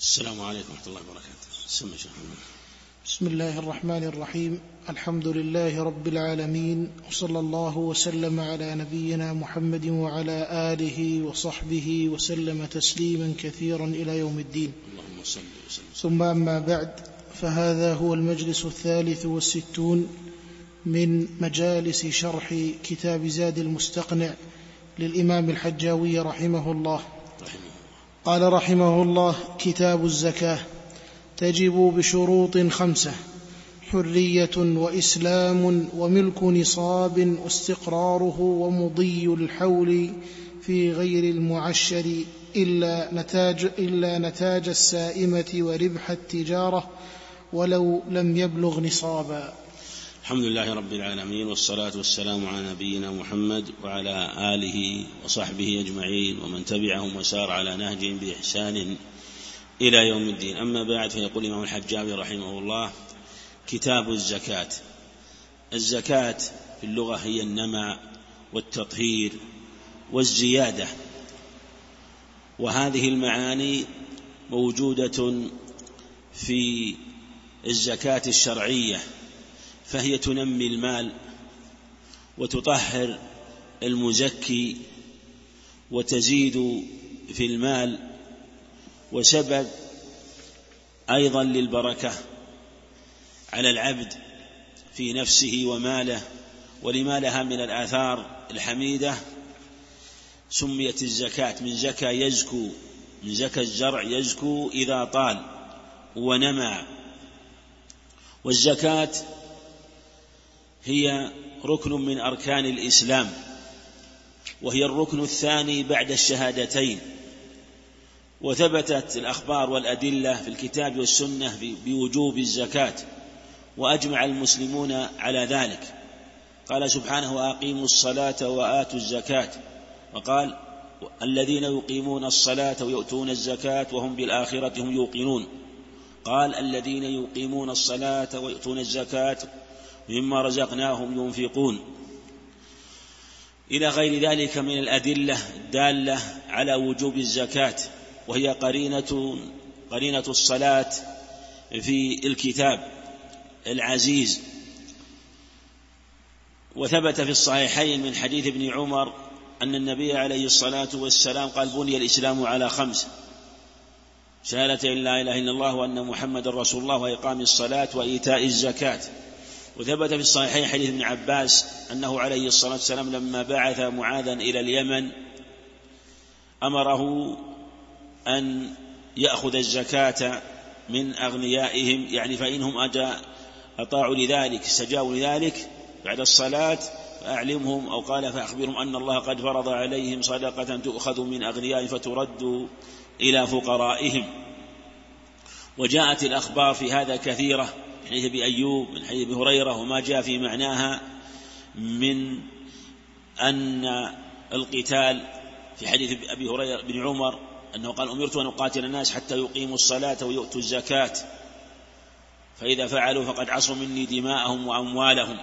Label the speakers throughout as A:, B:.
A: السلام عليكم ورحمة الله وبركاته.
B: بسم الله الرحمن الرحيم. الحمد لله رب العالمين، وصلى الله وسلم على نبينا محمد وعلى آله وصحبه وسلم تسليما كثيرا إلى يوم الدين.
A: اللهم صل وسلم.
B: ثم أما بعد، فهذا هو المجلس 63 من مجالس شرح كتاب زاد المستقنع للإمام الحجاوي رحمه الله. قال رحمه الله: كتاب الزكاة. تجب بشروط 5: حرية وإسلام وملك نصاب واستقراره ومضي الحول في غير المعشر إلا نتاج السائمة وربح التجارة ولو لم يبلغ نصابا.
A: الحمد لله رب العالمين، والصلاة والسلام على نبينا محمد وعلى آله وصحبه أجمعين ومن تبعهم وسار على نهجهم بإحسان إلى يوم الدين. أما بعد، فيقول الإمام الحجاوي رحمه الله: كتاب الزكاة. الزكاة في اللغة هي النماء والتطهير والزيادة، وهذه المعاني موجودة في الزكاة الشرعية، فهي تنمي المال وتطهر المزكي وتزيد في المال، وسبب أيضا للبركة على العبد في نفسه وماله، ولما لها من الآثار الحميدة. سميت الزكاة من زكاة يزكو، من زكاة الزرع يزكو إذا طال ونمى. والزكاة هي ركن من أركان الإسلام، وهي الركن الثاني بعد الشهادتين، وثبتت الأخبار والأدلة في الكتاب والسنة بوجوب الزكاة، وأجمع المسلمون على ذلك. قال سبحانه: وأقيموا الصلاة وآتوا الزكاة، وقال: الذين يقيمون الصلاة ويؤتون الزكاة وهم بالآخرة هم يوقنون. قال: الذين يقيمون الصلاة ويؤتون الزكاة مما رزقناهم ينفقون، إلى غير ذلك من الأدلة الدالة على وجوب الزكاة، وهي قرينة الصلاة في الكتاب العزيز. وثبت في الصحيحين من حديث ابن عمر أن النبي عليه الصلاة والسلام قال: بني الإسلام على 5: شهادة أن لا إله إلا الله وأن محمد رسول الله وإقام الصلاة وإيتاء الزكاة. وثبت في الصحيحين حديث ابن عباس أنه عليه الصلاة والسلام لما بعث معاذا إلى اليمن أمره أن يأخذ الزكاة من أغنيائهم، يعني فإنهم أطاعوا لذلك استجابوا لذلك بعد الصلاة فأعلمهم، أو قال فأخبرهم أن الله قد فرض عليهم صدقة تؤخذ من أغنيائهم فترد إلى فقرائهم. وجاءت الأخبار في هذا كثيرة، من حديث أبي أيوب، من حديث أبي هريرة، وما جاء في معناها من أن القتال في حديث أبي هريرة بن عمر أنه قال: أمرت أن أقاتل الناس حتى يقيموا الصلاة ويؤتوا الزكاة، فإذا فعلوا فقد عصوا مني دماءهم وأموالهم.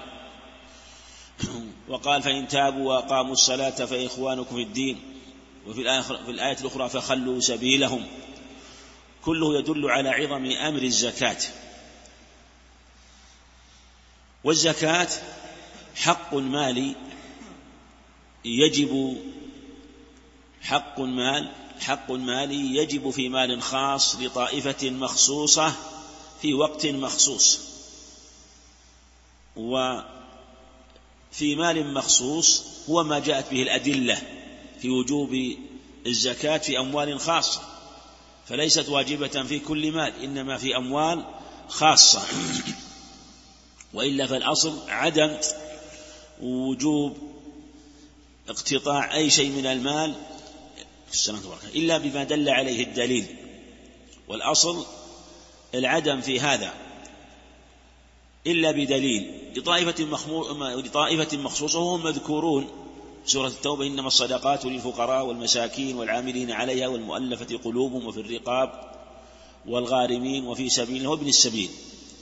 A: وقال: فإن تابوا وأقاموا الصلاة فإخوانكم في الدين. وفي الآية الأخرى: فخلوا سبيلهم. كله يدل على عظم أمر الزكاة. والزكاة حق مالي يجب، حق مالي يجب في مال خاص لطائفة مخصوصة في وقت مخصوص. وفي مال مخصوص هو ما جاءت به الأدلة في وجوب الزكاة في أموال خاصة، فليست واجبة في كل مال، إنما في أموال خاصة. وإلا فالأصل عدم وجوب اقتطاع أي شيء من المال إلا بما دل عليه الدليل، والأصل العدم في هذا إلا بدليل لطائفة مخصوصة وهم مذكورون سورة التوبة: إنما الصدقات للفقراء والمساكين والعاملين عليها والمؤلفة قلوبهم وفي الرقاب والغارمين وفي سبيل الله وابن السبيل.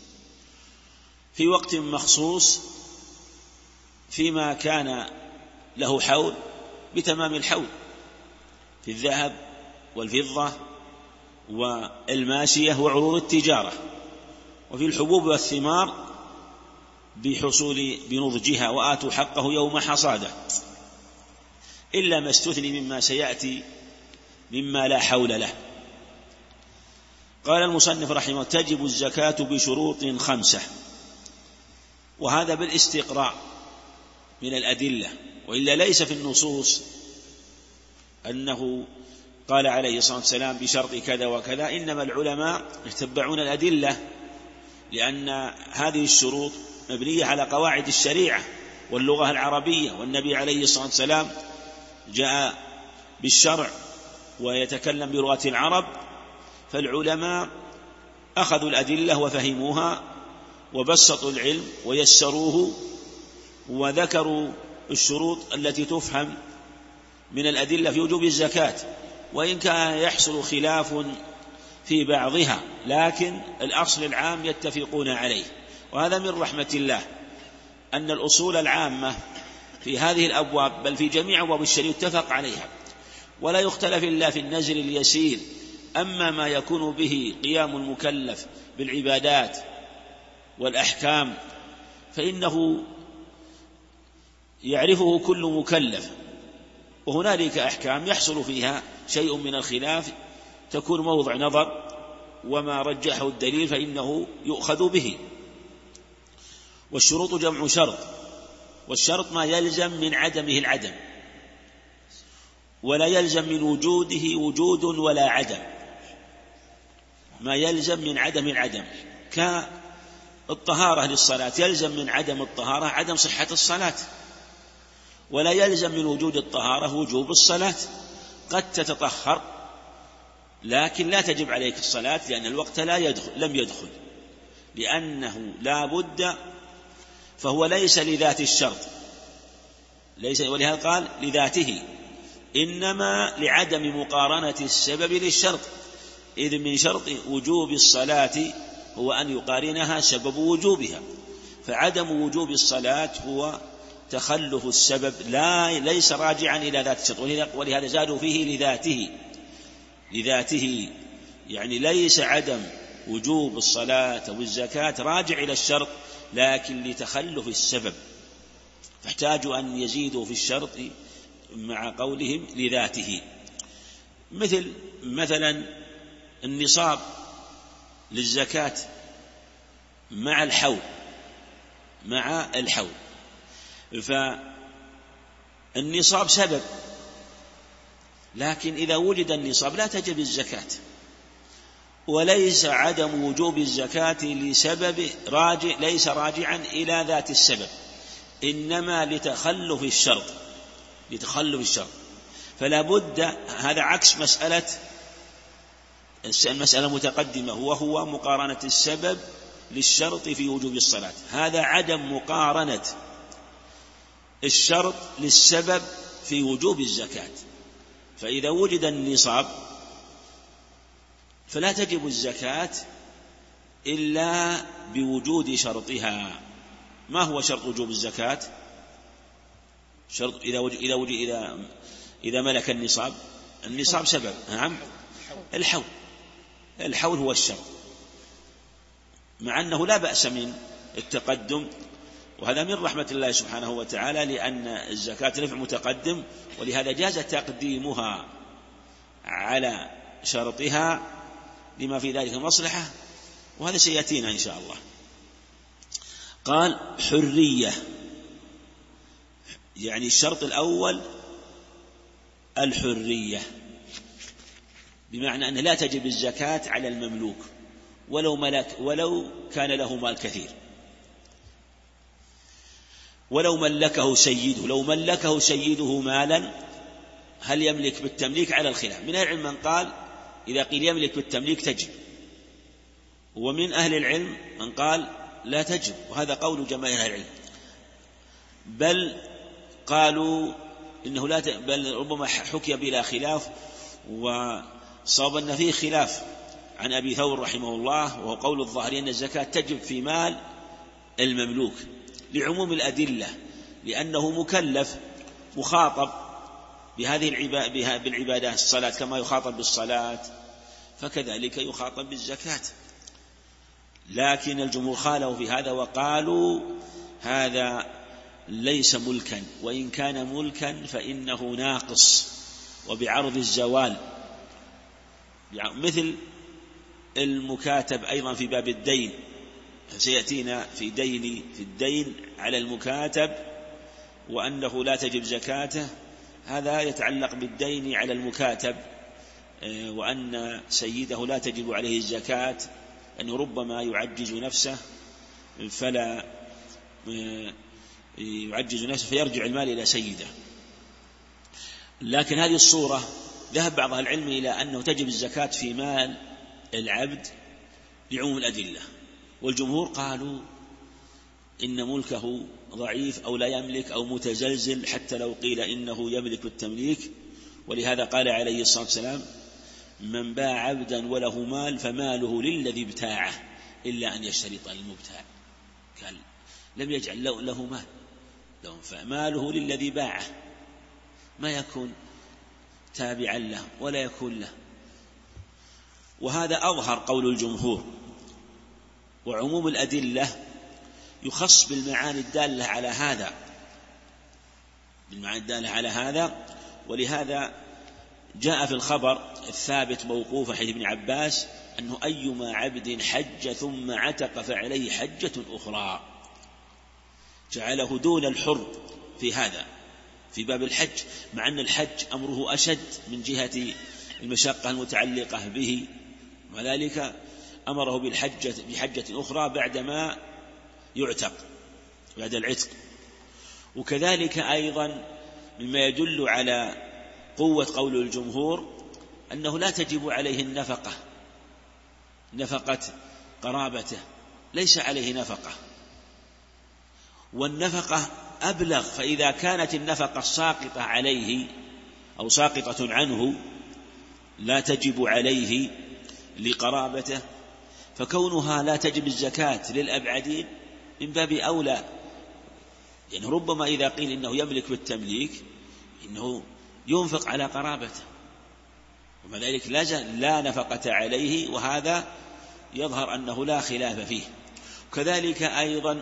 A: في وقت مخصوص فيما كان له حول بتمام الحول، في الذهب والفضة والماشية وعروض التجارة. وفي الحبوب والثمار بحصول بنضجها وآتوا حقه يوم حصاده، إلا ما استثني مما سيأتي مما لا حول له. قال المصنف رحمه الله: تجب الزكاة بشروط 5، وهذا بالاستقراء من الأدلة، وإلا ليس في النصوص أنه قال عليه الصلاة والسلام بشرط كذا وكذا، إنما العلماء يتبعون الأدلة، لأن هذه الشروط مبنية على قواعد الشريعة واللغة العربية، والنبي عليه الصلاة والسلام جاء بالشرع ويتكلم بلغة العرب، فالعلماء أخذوا الأدلة وفهموها وبسطوا العلم ويسروه، وذكروا الشروط التي تفهم من الأدلة في وجوب الزكاة، وإن كان يحصل خلاف في بعضها، لكن الأصل العام يتفقون عليه. وهذا من رحمة الله أن الأصول العامة في هذه الأبواب بل في جميع أبواب الشريعة يتفق عليها، ولا يختلف إلا في النزل اليسير. أما ما يكون به قيام المكلف بالعبادات والأحكام فإنه يعرفه كل مكلف، وهنالك أحكام يحصل فيها شيء من الخلاف تكون موضع نظر، وما رجحه الدليل فإنه يؤخذ به. والشروط جمع شرط، والشرط ما يلزم من عدمه العدم، ولا يلزم من وجوده وجود ولا عدم، ما يلزم من عدم العدم، كالطهارة للصلاة يلزم من عدم الطهارة عدم صحة الصلاة، ولا يلزم من وجود الطهارة وجوب الصلاة. قد تتطهر لكن لا تجب عليك الصلاة لأن الوقت لم يدخل، لأنه لا بد، فهو ليس لذات الشرط، ولهذا قال لذاته، إنما لعدم مقارنة السبب للشرط، إذ من شرط وجوب الصلاة هو أن يقارنها سبب وجوبها، فعدم وجوب الصلاة هو تخلف السبب ليس راجعا إلى ذات الشرط، ولهذا زادوا فيه لذاته، يعني ليس عدم وجوب الصلاة والزكاة راجع إلى الشرط، لكن لتخلف السبب، فاحتاجوا أن يزيدوا في الشرط مع قولهم لذاته. مثلا النصاب للزكاة مع الحول، فالنصاب سبب، لكن إذا وجد النصاب لا تجب الزكاة، وليس عدم وجوب الزكاة لسبب ليس راجعا إلى ذات السبب، إنما لتخلف الشرط، فلا بد، هذا عكس المسألة متقدمة، وهو مقارنة السبب للشرط في وجوب الصلاة، هذا عدم مقارنة الشرط للسبب في وجوب الزكاة. فإذا وجد النصاب فلا تجب الزكاة إلا بوجود شرطها. ما هو شرط وجوب الزكاة؟ شرط إذا ملك النصاب سبب، نعم، الحول هو الشرط، مع أنه لا بأس من التقدم، وهذا من رحمة الله سبحانه وتعالى، لأن الزكاة نفع متقدم، ولهذا جاز تقديمها على شرطها لما في ذلك مصلحة، وهذا سيأتينا إن شاء الله. قال حرية، يعني الشرط الأول الحرية، بمعنى أن لا تجب الزكاة على المملوك ولو كان له مال كثير، ولو ملكه سيده مالا، هل يملك بالتمليك؟ على الخلاف، من أهل العلم من قال إذا قيل يملك بالتمليك تجب، ومن أهل العلم من قال لا تجب، وهذا قول جماهير أهل العلم، بل قالوا إنه لا بل ربما حكي بلا خلاف، وصاب أن فيه خلاف عن أبي ثور رحمه الله، وهو قول الظاهري أن الزكاة تجب في مال المملوك لعموم الأدلة، لأنه مكلف مخاطب بالعبادة، الصلاة كما يخاطب بالصلاة، فكذلك يخاطب بالزكاة. لكن الجمهور خالفوا في هذا وقالوا هذا ليس ملكا، وإن كان ملكا فإنه ناقص وبعرض الزوال، مثل المكاتب أيضا في باب الدين، سيأتينا في الدين على المكاتب وأنه لا تجب زكاته، هذا يتعلق بالدين على المكاتب، وأن سيده لا تجب عليه الزكاة أنه ربما يعجز نفسه فلا يعجز نفسه فيرجع المال إلى سيده. لكن هذه الصورة ذهب بعض العلم إلى أنه تجب الزكاة في مال العبد لعموم الأدلة، والجمهور قالوا إن ملكه ضعيف أو لا يملك أو متزلزل حتى لو قيل إنه يملك التمليك. ولهذا قال عليه الصلاة والسلام: من باع عبدا وله مال فماله للذي ابتاعه إلا أن يشترط المبتاع. قال لم يجعل له مال، فماله للذي باعه، ما يكون تابعا له ولا يكون له. وهذا أظهر قول الجمهور. وعموم الأدلة يخص بالمعاني الدالة على هذا، ولهذا جاء في الخبر الثابت موقوف حديث ابن عباس أنه أيما عبد حج ثم عتق فعليه حجة أخرى، جعله دون الحر في هذا في باب الحج، مع أن الحج أمره أشد من جهة المشقة المتعلقة به، وذلك أمره بحجة أخرى بعدما يعتق بعد العتق. وكذلك أيضا مما يدل على قوة قول الجمهور أنه لا تجب عليه نفقة قرابته، ليس عليه نفقة، والنفقة أبلغ. فإذا كانت النفقة ساقطة عليه أو ساقطة عنه لا تجب عليه لقرابته، فكونها لا تجب الزكاة للأبعدين من باب أولى، يعني ربما إذا قيل إنه يملك بالتمليك إنه ينفق على قرابته، ومع ذلك لا نفقة عليه، وهذا يظهر أنه لا خلاف فيه. كذلك أيضا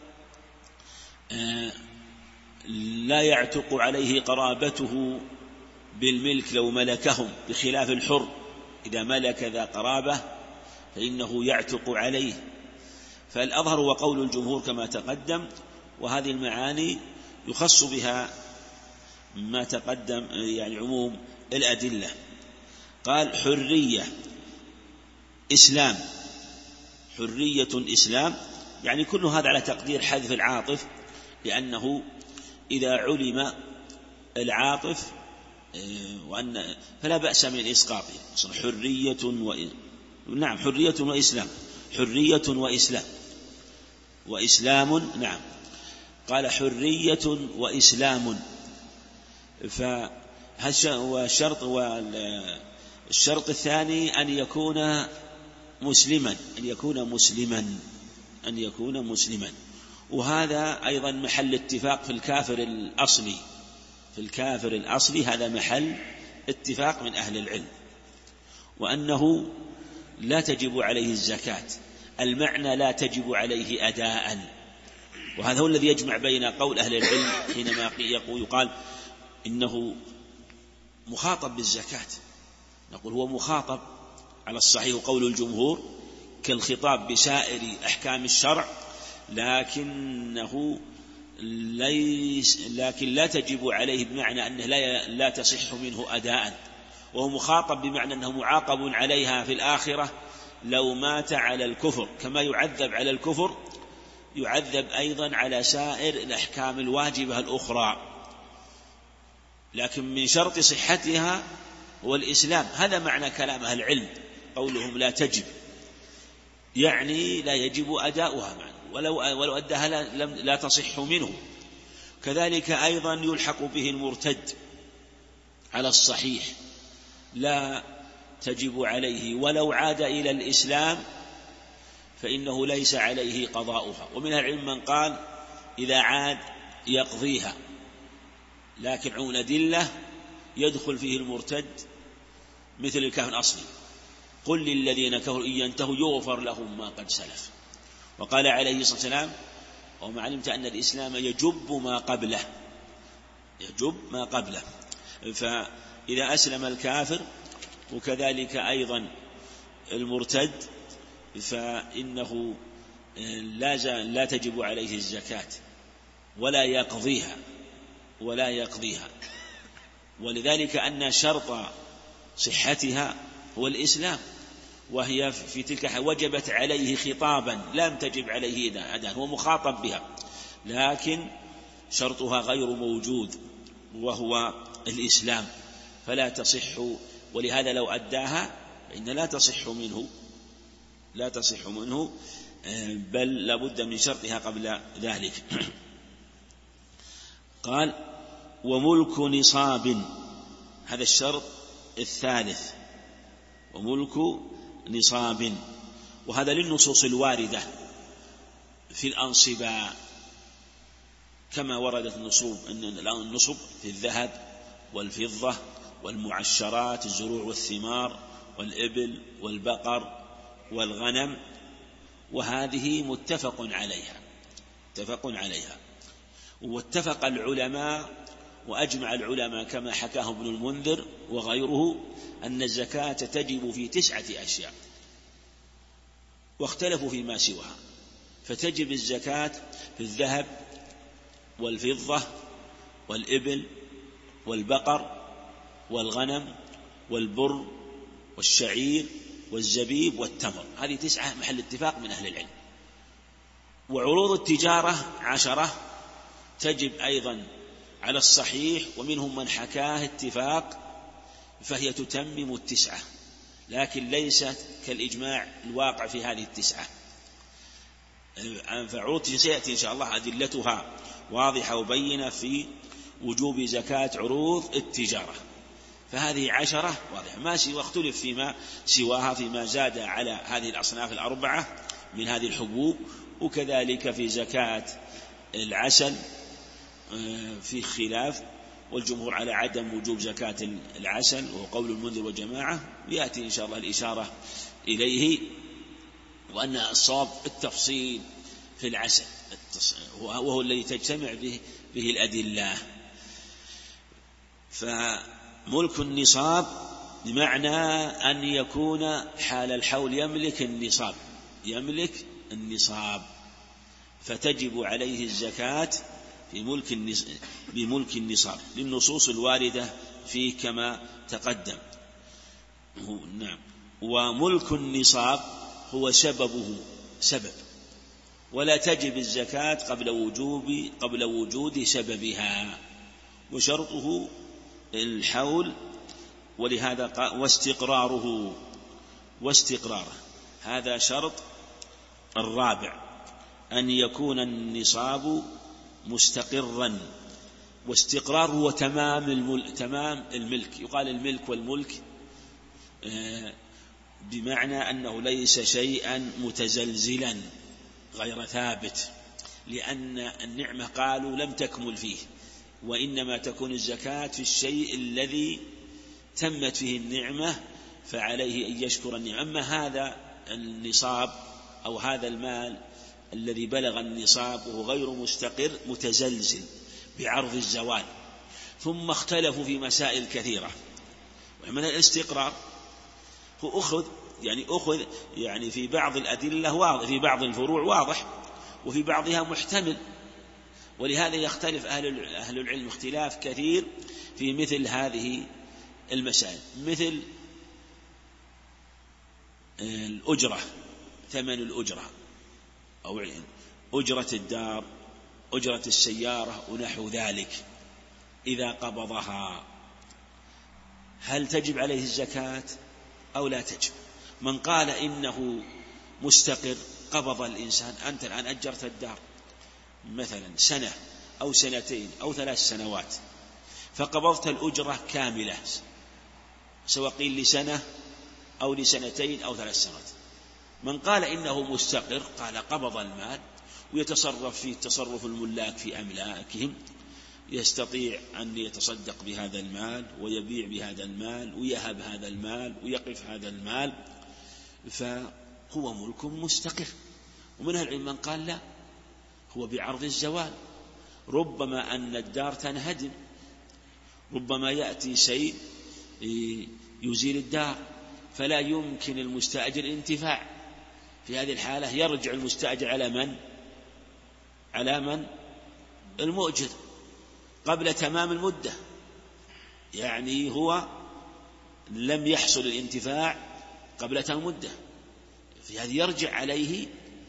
A: لا يعتق عليه قرابته بالملك لو ملكهم، بخلاف الحر إذا ملك ذا قرابة فإنه يعتق عليه. فالأظهر وقول الجمهور كما تقدم، وهذه المعاني يخص بها ما تقدم يعني عموم الأدلة. قال حرية إسلام، حرية إسلام، يعني كل هذا على تقدير حذف العاطف، لأنه إذا علم العاطف فلا بأس من إسقاطه. حرية نعم، حرية وإسلام، حرية وإسلام نعم. قال حرية وإسلام، والشرط الثاني أن يكون مسلما، وهذا أيضا محل اتفاق في الكافر الأصلي، هذا محل اتفاق من أهل العلم، وأنه لا تجب عليه الزكاة، المعنى لا تجب عليه أداء. وهذا هو الذي يجمع بين قول أهل العلم حينما يقال إنه مخاطب بالزكاة، نقول هو مخاطب على الصحيح قول الجمهور كالخطاب بسائر أحكام الشرع، لكن لا تجب عليه بمعنى أنه لا تصح منه أداء، وهو مخاطب بمعنى أنه معاقب عليها في الآخرة لو مات على الكفر، كما يعذب على الكفر يعذب أيضا على سائر الأحكام الواجبة الأخرى، لكن من شرط صحتها هو الإسلام. هذا معنى كلام أهل العلم قولهم لا تجب، يعني لا يجب أداؤها، ولو أداها لا تصح منه. كذلك أيضا يلحق به المرتد على الصحيح، لا تجب عليه ولو عاد إلى الإسلام فإنه ليس عليه قضاؤها. ومن العلم من قال إذا عاد يقضيها، لكن عموم الأدلة يدخل فيه المرتد مثل الكافر الأصلي، قل للذين كفروا إن ينتهوا يغفر لهم ما قد سلف. وقال عليه الصلاة والسلام وما علمت أن الإسلام يجب ما قبله، يجب ما قبله. فإذا أسلم الكافر وكذلك أيضا المرتد فإنه لا تجب عليه الزكاة ولا يقضيها. ولذلك أن شرط صحتها هو الإسلام، وهي في تلك وجبت عليه خطابا، لم تجب عليه أداء، هو مخاطب بها، لكن شرطها غير موجود وهو الإسلام، فلا تصح. ولهذا لو أداها فإن لا تصح منه بل لابد من شرطها قبل ذلك. قال وملك نصاب، هذا الشرط الثالث، وملك نصاب، وهذا للنصوص الواردة في الأنصبة كما وردت النصب في الذهب والفضة والمعشرات الزروع والثمار والإبل والبقر والغنم، وهذه متفق عليها. واتفق العلماء وأجمع العلماء كما حكاه ابن المنذر وغيره أن الزكاة تجب في 9 أشياء، واختلفوا فيما سواها، فتجب الزكاة في الذهب والفضة والإبل والبقر والغنم والبر والشعير والزبيب والتمر، هذه 9 محل اتفاق من أهل العلم. وعروض التجارة 10 تجب أيضا على الصحيح، ومنهم من حكاه اتفاق، فهي تتمم 9، لكن ليست كالإجماع الواقع في هذه 9. فعروض سيأتي إن شاء الله أدلتها واضحة وبينة في وجوب زكاة عروض التجارة، فهذه 10 واضحة، ما اختلف فيما سواها فيما زاد على هذه الأصناف 4 من هذه الحبوب. وكذلك في زكاة العسل في خلاف، والجمهور على عدم وجوب زكاة العسل، وهو قول المنذر وجماعة، ويأتي إن شاء الله الإشارة إليه، وأن الصواب التفصيل في العسل وهو الذي تجتمع به الأدلة. فملك النصاب بمعنى أن يكون حال الحول يملك النصاب، فتجب عليه الزكاة بملك النصاب للنصوص الواردة فيه كما تقدم. نعم. وملك النصاب هو سبب، ولا تجب الزكاة قبل وجود سببها، وشرطه الحول، ولهذا قال واستقراره هذا شرط الرابع، أن يكون النصاب مستقرا. واستقرار هو تمام الملك. يقال الملك والملك بمعنى أنه ليس شيئا متزلزلا غير ثابت، لأن النعمة قالوا لم تكمل فيه، وإنما تكون الزكاة في الشيء الذي تمت فيه النعمة، فعليه أن يشكر النعمة. أما هذا النصاب أو هذا المال الذي بلغ النصاب وهو غير مستقر متزلزل بعرض الزوال. ثم اختلفوا في مسائل كثيرة، ومن الاستقرار هو أخذ يعني في بعض الأدلة واضح، في بعض الفروع واضح، وفي بعضها محتمل، ولهذا يختلف أهل العلم اختلاف كثير في مثل هذه المسائل، مثل الأجرة، ثمن الأجرة أو أجرة الدار، أجرة السيارة ونحو ذلك، إذا قبضها هل تجب عليه الزكاة أو لا تجب؟ من قال إنه مستقر، قبض الإنسان، أنت الآن أجرت الدار مثلا 1 سنة أو 2 أو 3 سنوات، فقبضت الأجرة كاملة، سواء قيل لسنة أو ل2 أو 3 سنوات. من قال إنه مستقر قال قبض المال ويتصرف فيه تصرف الملاك في أملاكهم، يستطيع أن يتصدق بهذا المال ويبيع بهذا المال ويهب هذا المال ويقف هذا المال، فهو ملك مستقر. ومن أهل العلم من قال لا، هو بعرض الزوال، ربما أن الدار تنهدم، ربما يأتي شيء يزيل الدار فلا يمكن المستأجر الانتفاع. في هذه الحالة يرجع المستأجر على من؟ المؤجر قبل تمام المدة، يعني هو لم يحصل الانتفاع قبل تمام المدة، في هذه يرجع عليه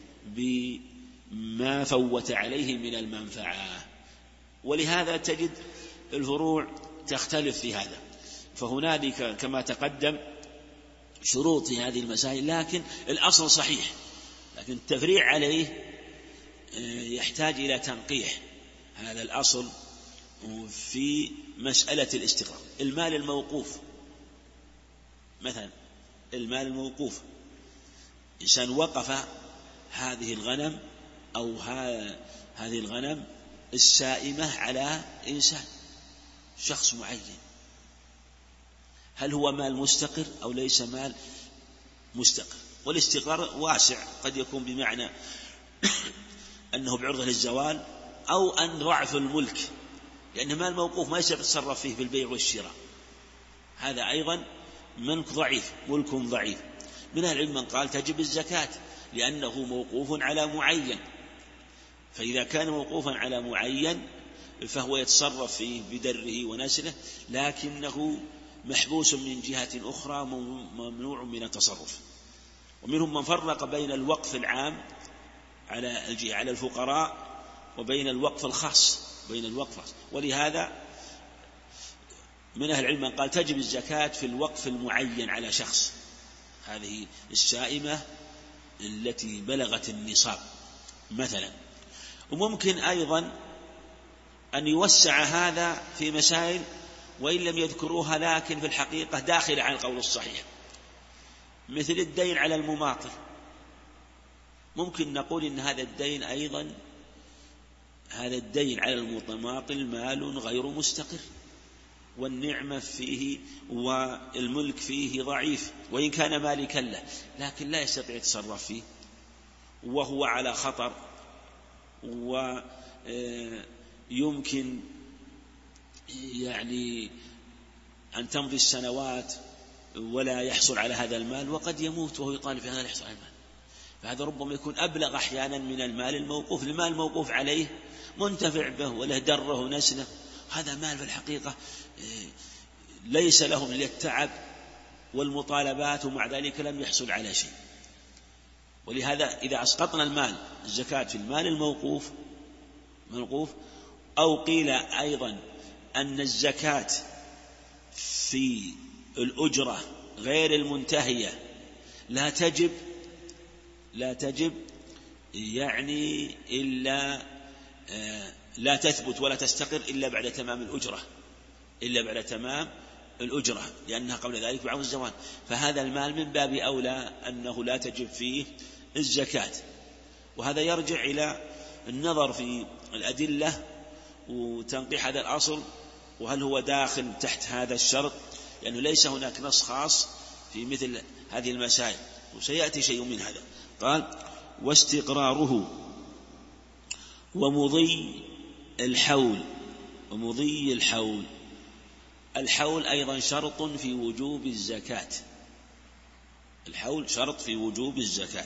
A: بما فوت عليه من المنفعة. ولهذا تجد الفروع تختلف في هذا، فهنالك كما تقدم شروط في هذه المسائل، لكن الأصل صحيح، لكن التفريع عليه يحتاج إلى تنقيح هذا الأصل. في مسألة الاستقرار، المال الموقوف مثلا، المال الموقوف، إنسان وقف هذه الغنم أو هذه الغنم السائمة على إنسان، شخص معين، هل هو مال مستقر أو ليس مال مستقر؟ والاستقرار واسع، قد يكون بمعنى أنه بعرضة للزوال، أو أن ضعف الملك، لأن مال موقوف ما يتصرف فيه بالبيع والشراء، هذا أيضا ملك ضعيف، ملك ضعيف. من أهل العلم من قال تجب الزكاة لأنه موقوف على معين، فإذا كان موقوفا على معين فهو يتصرف فيه بدره ونسله، لكنه محبوس من جهة أخرى، ممنوع من التصرف. ومنهم من فرق بين الوقف العام على الفقراء وبين الوقف الخاص، ولهذا من أهل العلم من قال تجب الزكاة في الوقف المعين على شخص، هذه السائمة التي بلغت النصاب مثلا. وممكن أيضا أن يوسع هذا في مسائل وإن لم يذكروها، لكن في الحقيقة داخلة على القول الصحيح، مثل الدين على المماطل. ممكن نقول إن هذا الدين أيضا، هذا الدين على المماطل مال غير مستقر، والنعمة فيه والملك فيه ضعيف، وإن كان مالكا له لكن لا يستطيع يتصرف فيه، وهو على خطر، ويمكن يعني أن تمضي السنوات ولا يحصل على هذا المال، وقد يموت وهو يطالب في هذا لا يحصل على المال. فهذا ربما يكون أبلغ أحيانا من المال الموقوف. المال الموقوف عليه منتفع به وله دره ونسله، هذا مال في الحقيقة ليس له من التعب والمطالبات، ومع ذلك لم يحصل على شيء. ولهذا إذا أسقطنا المال الزكاة في المال الموقوف، أو قيل أيضا أن الزكاة في الأجرة غير المنتهية لا تجب يعني إلا لا تثبت ولا تستقر إلا بعد تمام الأجرة، لأنها قبل ذلك بعض الزوال. فهذا المال من باب أولى أنه لا تجب فيه الزكاة. وهذا يرجع إلى النظر في الأدلة وتنقيح هذا الأصل، وهل هو داخل تحت هذا الشرط، لأنه ليس هناك نص خاص في مثل هذه المسائل، وسيأتي شيء من هذا. قال واستقراره ومضي الحول الحول أيضا شرط في وجوب الزكاة، الحول شرط في وجوب الزكاة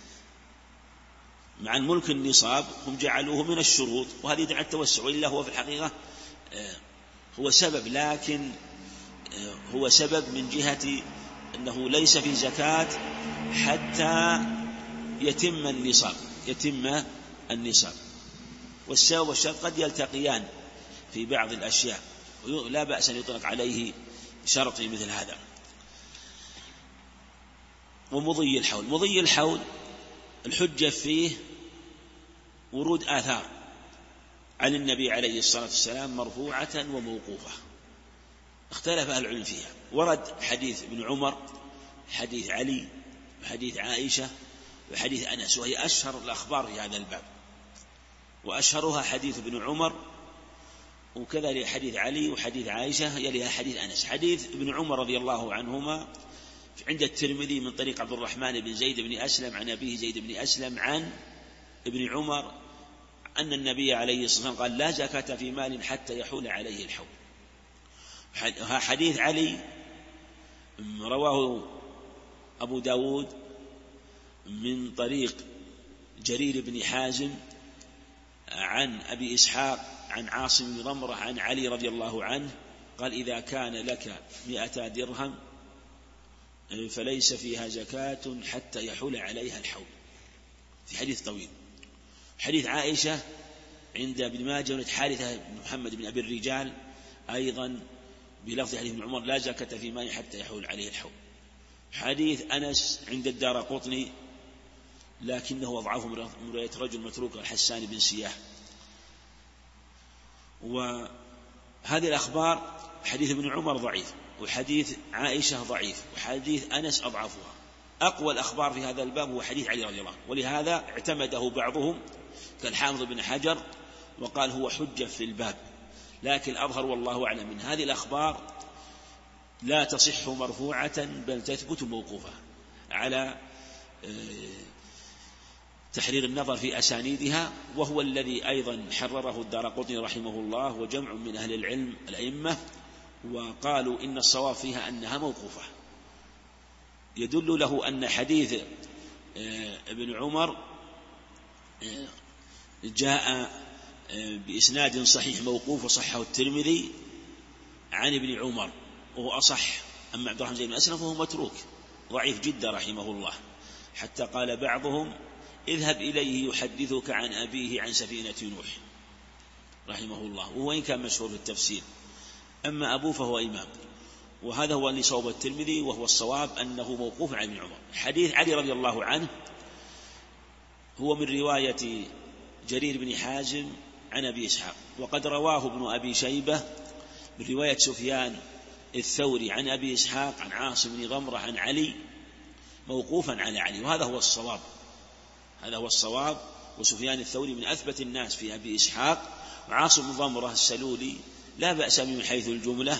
A: مع الملك النصاب، هم جعلوه من الشروط، وهذه دعا التوسع، إلا هو في الحقيقة هو سبب، لكن هو سبب من جهة أنه ليس في زكاة حتى يتم النصاب، والسبب والشرط قد يلتقيان في بعض الأشياء، لا بأس أن يطلق عليه شرط في مثل هذا. ومضي الحول الحجة فيه ورود آثار عن النبي عليه الصلاة والسلام مرفوعة وموقوفة، اختلف أهل العلم فيها. ورد حديث ابن عمر، حديث علي، وحديث عائشة، وحديث أنس، وهي أشهر الأخبار في هذا الباب، وأشهرها حديث ابن عمر، وكذلك حديث علي وحديث عائشة، يليها حديث أنس. حديث ابن عمر رضي الله عنهما عند الترمذي من طريق عبد الرحمن بن زيد بن أسلم عن أبيه زيد بن أسلم عن ابن عمر أن النبي عليه الصلاة والسلام قال: لا زكاة في مال حتى يحول عليه الحول. حديث علي رواه أبو داود من طريق جرير بن حازم عن أبي إسحاق عن عاصم بن ضمرة عن علي رضي الله عنه قال: إذا كان لك 100 درهم فليس فيها زكاة حتى يحول عليها الحول. في حديث طويل. حديث عائشة عند ابن ماجه حارثة بن محمد بن أبي الرجال أيضا بلفظ حديث ابن عمر: لا زكاة في مال حتى يحول عليه الحول. حديث أنس عند الدارقطني لكنه أضعفه من رواية رجل متروك الحسان بن سياح. وهذه الأخبار حديث ابن عمر ضعيف، وحديث عائشة ضعيف، وحديث أنس أضعفها. أقوى الأخبار في هذا الباب هو حديث علي رضي الله عنه، ولهذا اعتمده بعضهم كالحافظ بن حجر وقال هو حجة في الباب، لكن أظهر والله أعلم من هذه الأخبار لا تصح مرفوعة بل تثبت موقوفة على تحرير النظر في أسانيدها، وهو الذي أيضا حرره الدارقطني رحمه الله وجمع من أهل العلم الأئمة، وقالوا إن الصواب فيها أنها موقوفة. يدل له أن حديث ابن عمر جاء بإسناد صحيح موقوف وصحه الترمذي عن ابن عمر وهو أصح. أما عبد الرحمن بن أسلم فهو متروك ضعيف جدا رحمه الله، حتى قال بعضهم: اذهب إليه يحدثك عن أبيه عن سفينة نوح رحمه الله، وإن كان مشهور في التفسير، أما أبوه فهو إمام. وهذا هو اللي صوب الترمذي، وهو الصواب أنه موقوف عن ابن عمر. حديث علي رضي الله عنه هو من رواية جرير بن حازم عن أبي إسحاق، وقد رواه ابن أبي شيبة من رواية سفيان الثوري عن أبي إسحاق عن عاصم بن ضمرة عن علي موقوفا على علي، وهذا هو الصواب. هذا هو الصواب. وسفيان الثوري من أثبت الناس في أبي إسحاق، وعاصم بن ضمرة السلولي لا بأس من حيث الجملة،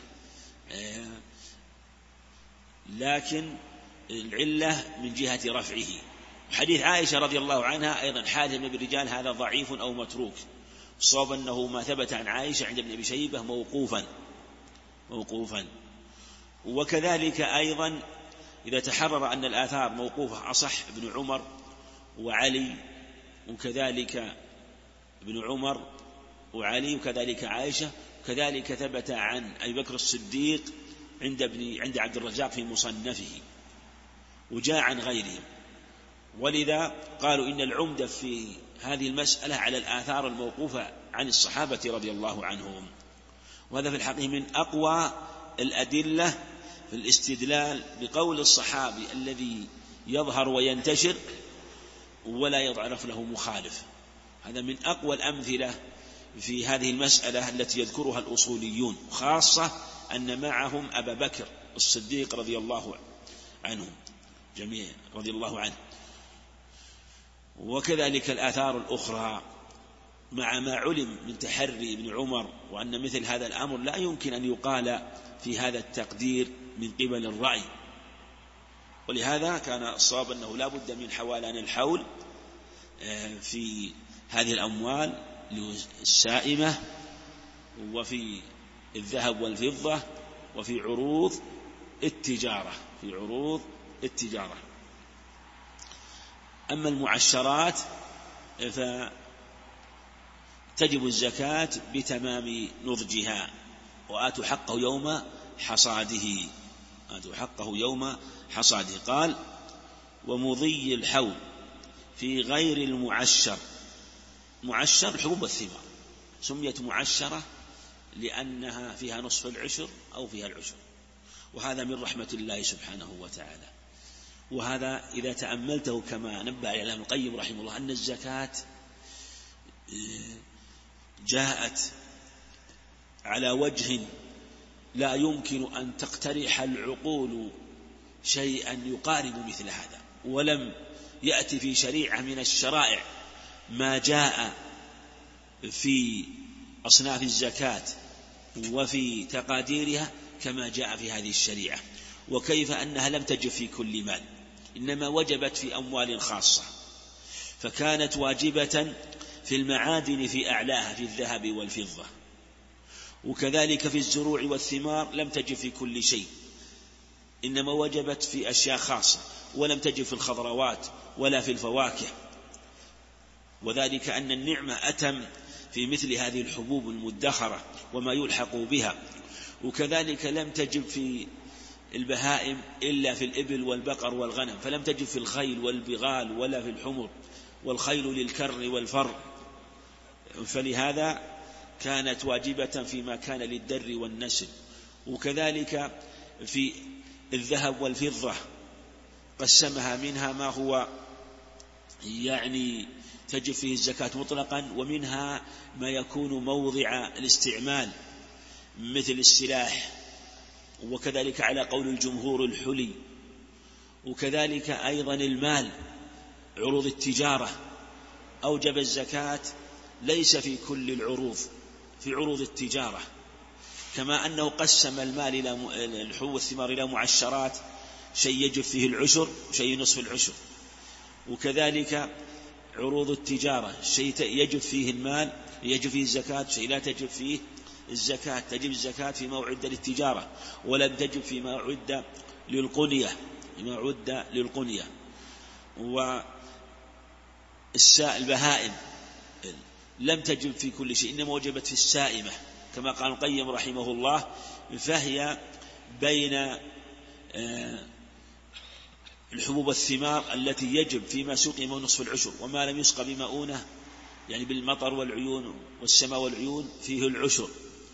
A: لكن العلة من جهة رفعه. حديث عائشة رضي الله عنها أيضا حادث من الرجال هذا ضعيف أو متروك، الصواب أنه ما ثبت عن عائشة عند ابن أبي شيبة موقوفا. وكذلك أيضا إذا تحرر أن الآثار موقوفة أصح ابن عمر وعلي، وكذلك ابن عمر وعلي، وكذلك عائشة، وكذلك ثبت عن أبي بكر الصديق عند عبد الرزاق في مصنفه، وجاء عن غيرهم. ولذا قالوا إن العمدة في هذه المسألة على الآثار الموقوفة عن الصحابة رضي الله عنهم، وهذا في الحقيقة من أقوى الأدلة في الاستدلال بقول الصحابي الذي يظهر وينتشر ولا يعرف له مخالف. هذا من أقوى الأمثلة في هذه المسألة التي يذكرها الأصوليون، خاصة أن معهم أبا بكر الصديق رضي الله عنهم جميعا رضي الله عنه. وكذلك الآثار الأخرى، مع ما علم من تحري ابن عمر، وأن مثل هذا الأمر لا يمكن أن يقال في هذا التقدير من قبل الرأي. ولهذا كان الصواب أنه لا بد من حوالان الحول في هذه الأموال السائمة، وفي الذهب والفضة، وفي عروض التجارة. أما المعشرات فتجب الزكاة بتمام نضجها، وآتوا حقه يوم حصاده. قال: ومضي الحول في غير المعشر. معشر الحبوب والثمار، سميت معشرة لأنها فيها نصف العشر أو فيها العشر، وهذا من رحمة الله سبحانه وتعالى. وهذا إذا تأملته كما نبه عليه ابن القيم رحمه الله، أن الزكاة جاءت على وجه لا يمكن أن تقترح العقول شيئا يقارب مثل هذا، ولم يأتي في شريعة من الشرائع ما جاء في أصناف الزكاة وفي تقاديرها كما جاء في هذه الشريعة. وكيف أنها لم تجب في كل مال، إنما وجبت في أموال خاصة، فكانت واجبة في المعادن في أعلاها في الذهب والفضة. وكذلك في الزروع والثمار لم تجب في كل شيء، إنما وجبت في أشياء خاصة، ولم تجب في الخضروات ولا في الفواكه، وذلك أن النعمة أتم في مثل هذه الحبوب المدخرة وما يلحق بها. وكذلك لم تجب في البهائم إلا في الإبل والبقر والغنم، فلم تجب في الخيل والبغال ولا في الحمر، والخيل للكر والفر، فلهذا كانت واجبة فيما كان للدر والنسل. وكذلك في الذهب والفضة قسمها منها ما هو يعني تجب فيه الزكاة مطلقا، ومنها ما يكون موضع الاستعمال مثل السلاح، وكذلك على قول الجمهور الحلي، وكذلك أيضا المال عروض التجارة أوجب الزكاة ليس في كل العروض، في عروض التجارة، كما أنه قسم المال إلى الحبوب والثمار إلى معشرات، شيء يجب فيه العشر وشيء نصف العشر. وكذلك عروض التجارة شيء يجب فيه المال يجب فيه الزكاة، شيء لا تجب فيه الزكاة، تجب الزكاة فيما أعد للتجارة، ولم تجب فيما أعد للقنية، والبهائم لم تجب في كل شيء، إنما وجبت في السائمة، كما قال القيم رحمه الله، فهي بين الحبوب والثمار التي يجب فيما سقي نصف العشر، وما لم يسق بمؤونة يعني بالمطر والعيون والسماء والعيون فيه العشر،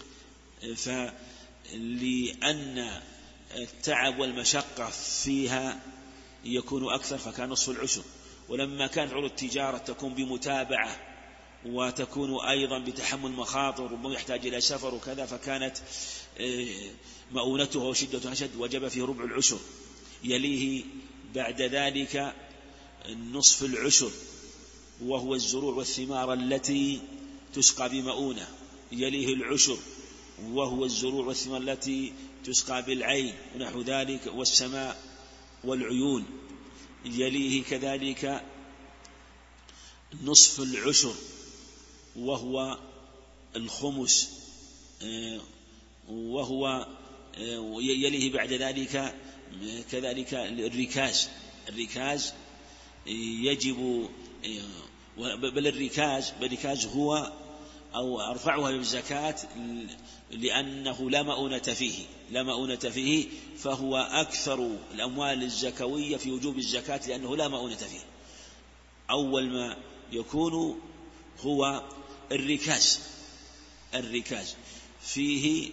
A: فلأن التعب والمشقة فيها يكون أكثر فكان نصف العشر. ولما كان عروض التجارة تكون بمتابعة وتكون أيضا بتحمل مخاطر ربما يحتاج إلى سفر وكذا، فكانت مؤونتها وشدتها أشد، وجب فيه ربع العشر، يليه بعد ذلك نصف العشر وهو الزروع والثمار التي تسقى بمؤونة، يليه العشر وهو الزروع والثمار التي تسقى بالعين ونحو ذلك، والسماء والعيون، يليه كذلك نصف العشر وهو الخمس، وهو يليه بعد ذلك كذلك الركاز يجب، بل الركاز هو أو أرفعها بالزكاة لأنه لا مؤونة فيه، فهو أكثر الأموال الزكوية في وجوب الزكاة لأنه لا مؤونة فيه. أول ما يكون هو الركاز فيه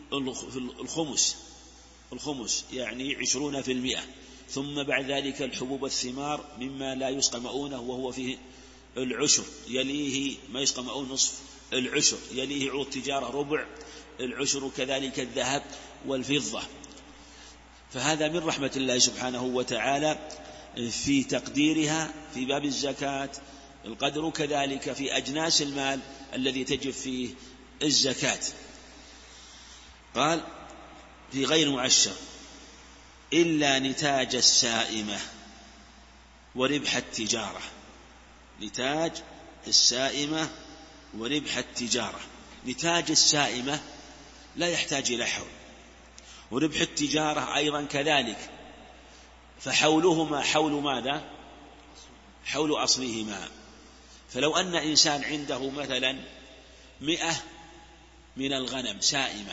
A: الخمس يعني 20%، ثم بعد ذلك الحبوب والثمار مما لا يسقى مؤونة وهو فيه العشر، يليه ما يسقى مؤونة نصف العشر، يليه عروض التجارة ربع العشر، كذلك الذهب والفضة. فهذا من رحمة الله سبحانه وتعالى في تقديرها في باب الزكاة القدر، كذلك في أجناس المال الذي تجب فيه الزكاة. قال في غير معشر إلا نتاج السائمة وربح التجارة، نتاج السائمة وربح التجارة. نتاج السائمة لا يحتاج إلى حول، وربح التجارة أيضا كذلك، فحولهما حول ماذا؟ حول أصلهما. فلو أن إنسان عنده مثلا 100 من الغنم سائمة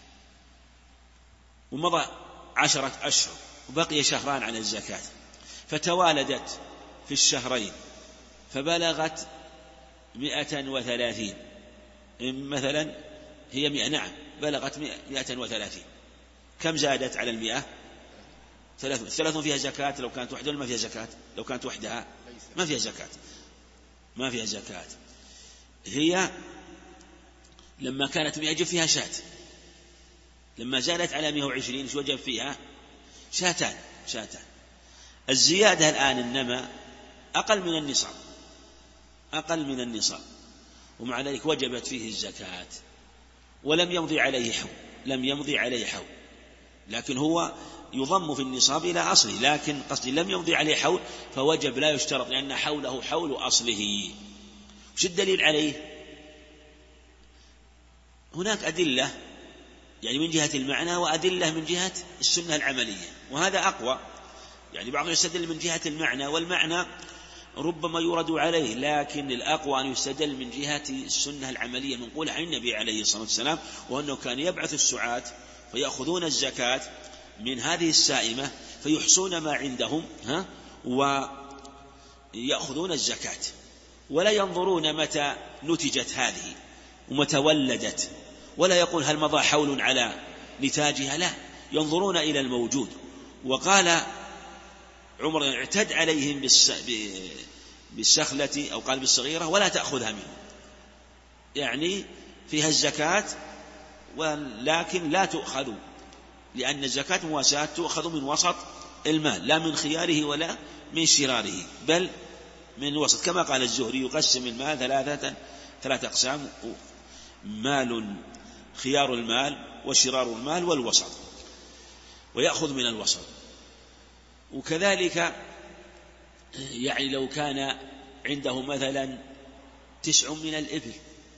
A: ومضى 10 أشهر وبقي شهران على الزكاة، فتوالدت في الشهرين فبلغت 130 مثلا، هي 100 نعم بلغت 130، كم زادت على 100؟ 3 فيها زكاة لو كانت وحدها، ما فيها زكاة لو كانت وحدها، ما فيها زكاة. هي لما كانت 100 جب فيها شاة، لما زادت على 120 شو وجب فيها؟ شاتان. الزيادة الآن إنما أقل من النصاب، ومع ذلك وجبت فيه الزكاة ولم يمضي عليه حول، لكن هو يضم في النصاب إلى أصله، لكن قصدي لم يمضي عليه حول فوجب لا يشترط، لأن حوله حول أصله. وش الدليل عليه؟ هناك أدلة يعني من جهة المعنى وأدلة من جهة السنة العملية، وهذا أقوى. يعني بعضهم يستدل من جهة المعنى، والمعنى ربما يرد عليه، لكن الأقوى أن يستدل من جهة السنة العملية منقولة عن النبي عليه الصلاة والسلام، وأنه كان يبعث السعاة فيأخذون الزكاة من هذه السائمة فيحصون ما عندهم ويأخذون الزكاة، ولا ينظرون متى نتجت هذه ومتى ولدت، ولا يقول هل مضى حول على نتاجها، لا، ينظرون إلى الموجود. وقال عمر اعتد عليهم بالسخلة أو قال بالصغيرة ولا تأخذها منه، يعني فيها الزكاة ولكن لا تؤخذ، لأن الزكاة مواساة تؤخذ من وسط المال، لا من خياره ولا من شراره، بل من الوسط، كما قال الزهري يقسم المال ثلاثة أقسام: مال خيار المال وشرار المال والوسط، ويأخذ من الوسط. وكذلك يعني لو كان عنده مثلا 9 من الإبل،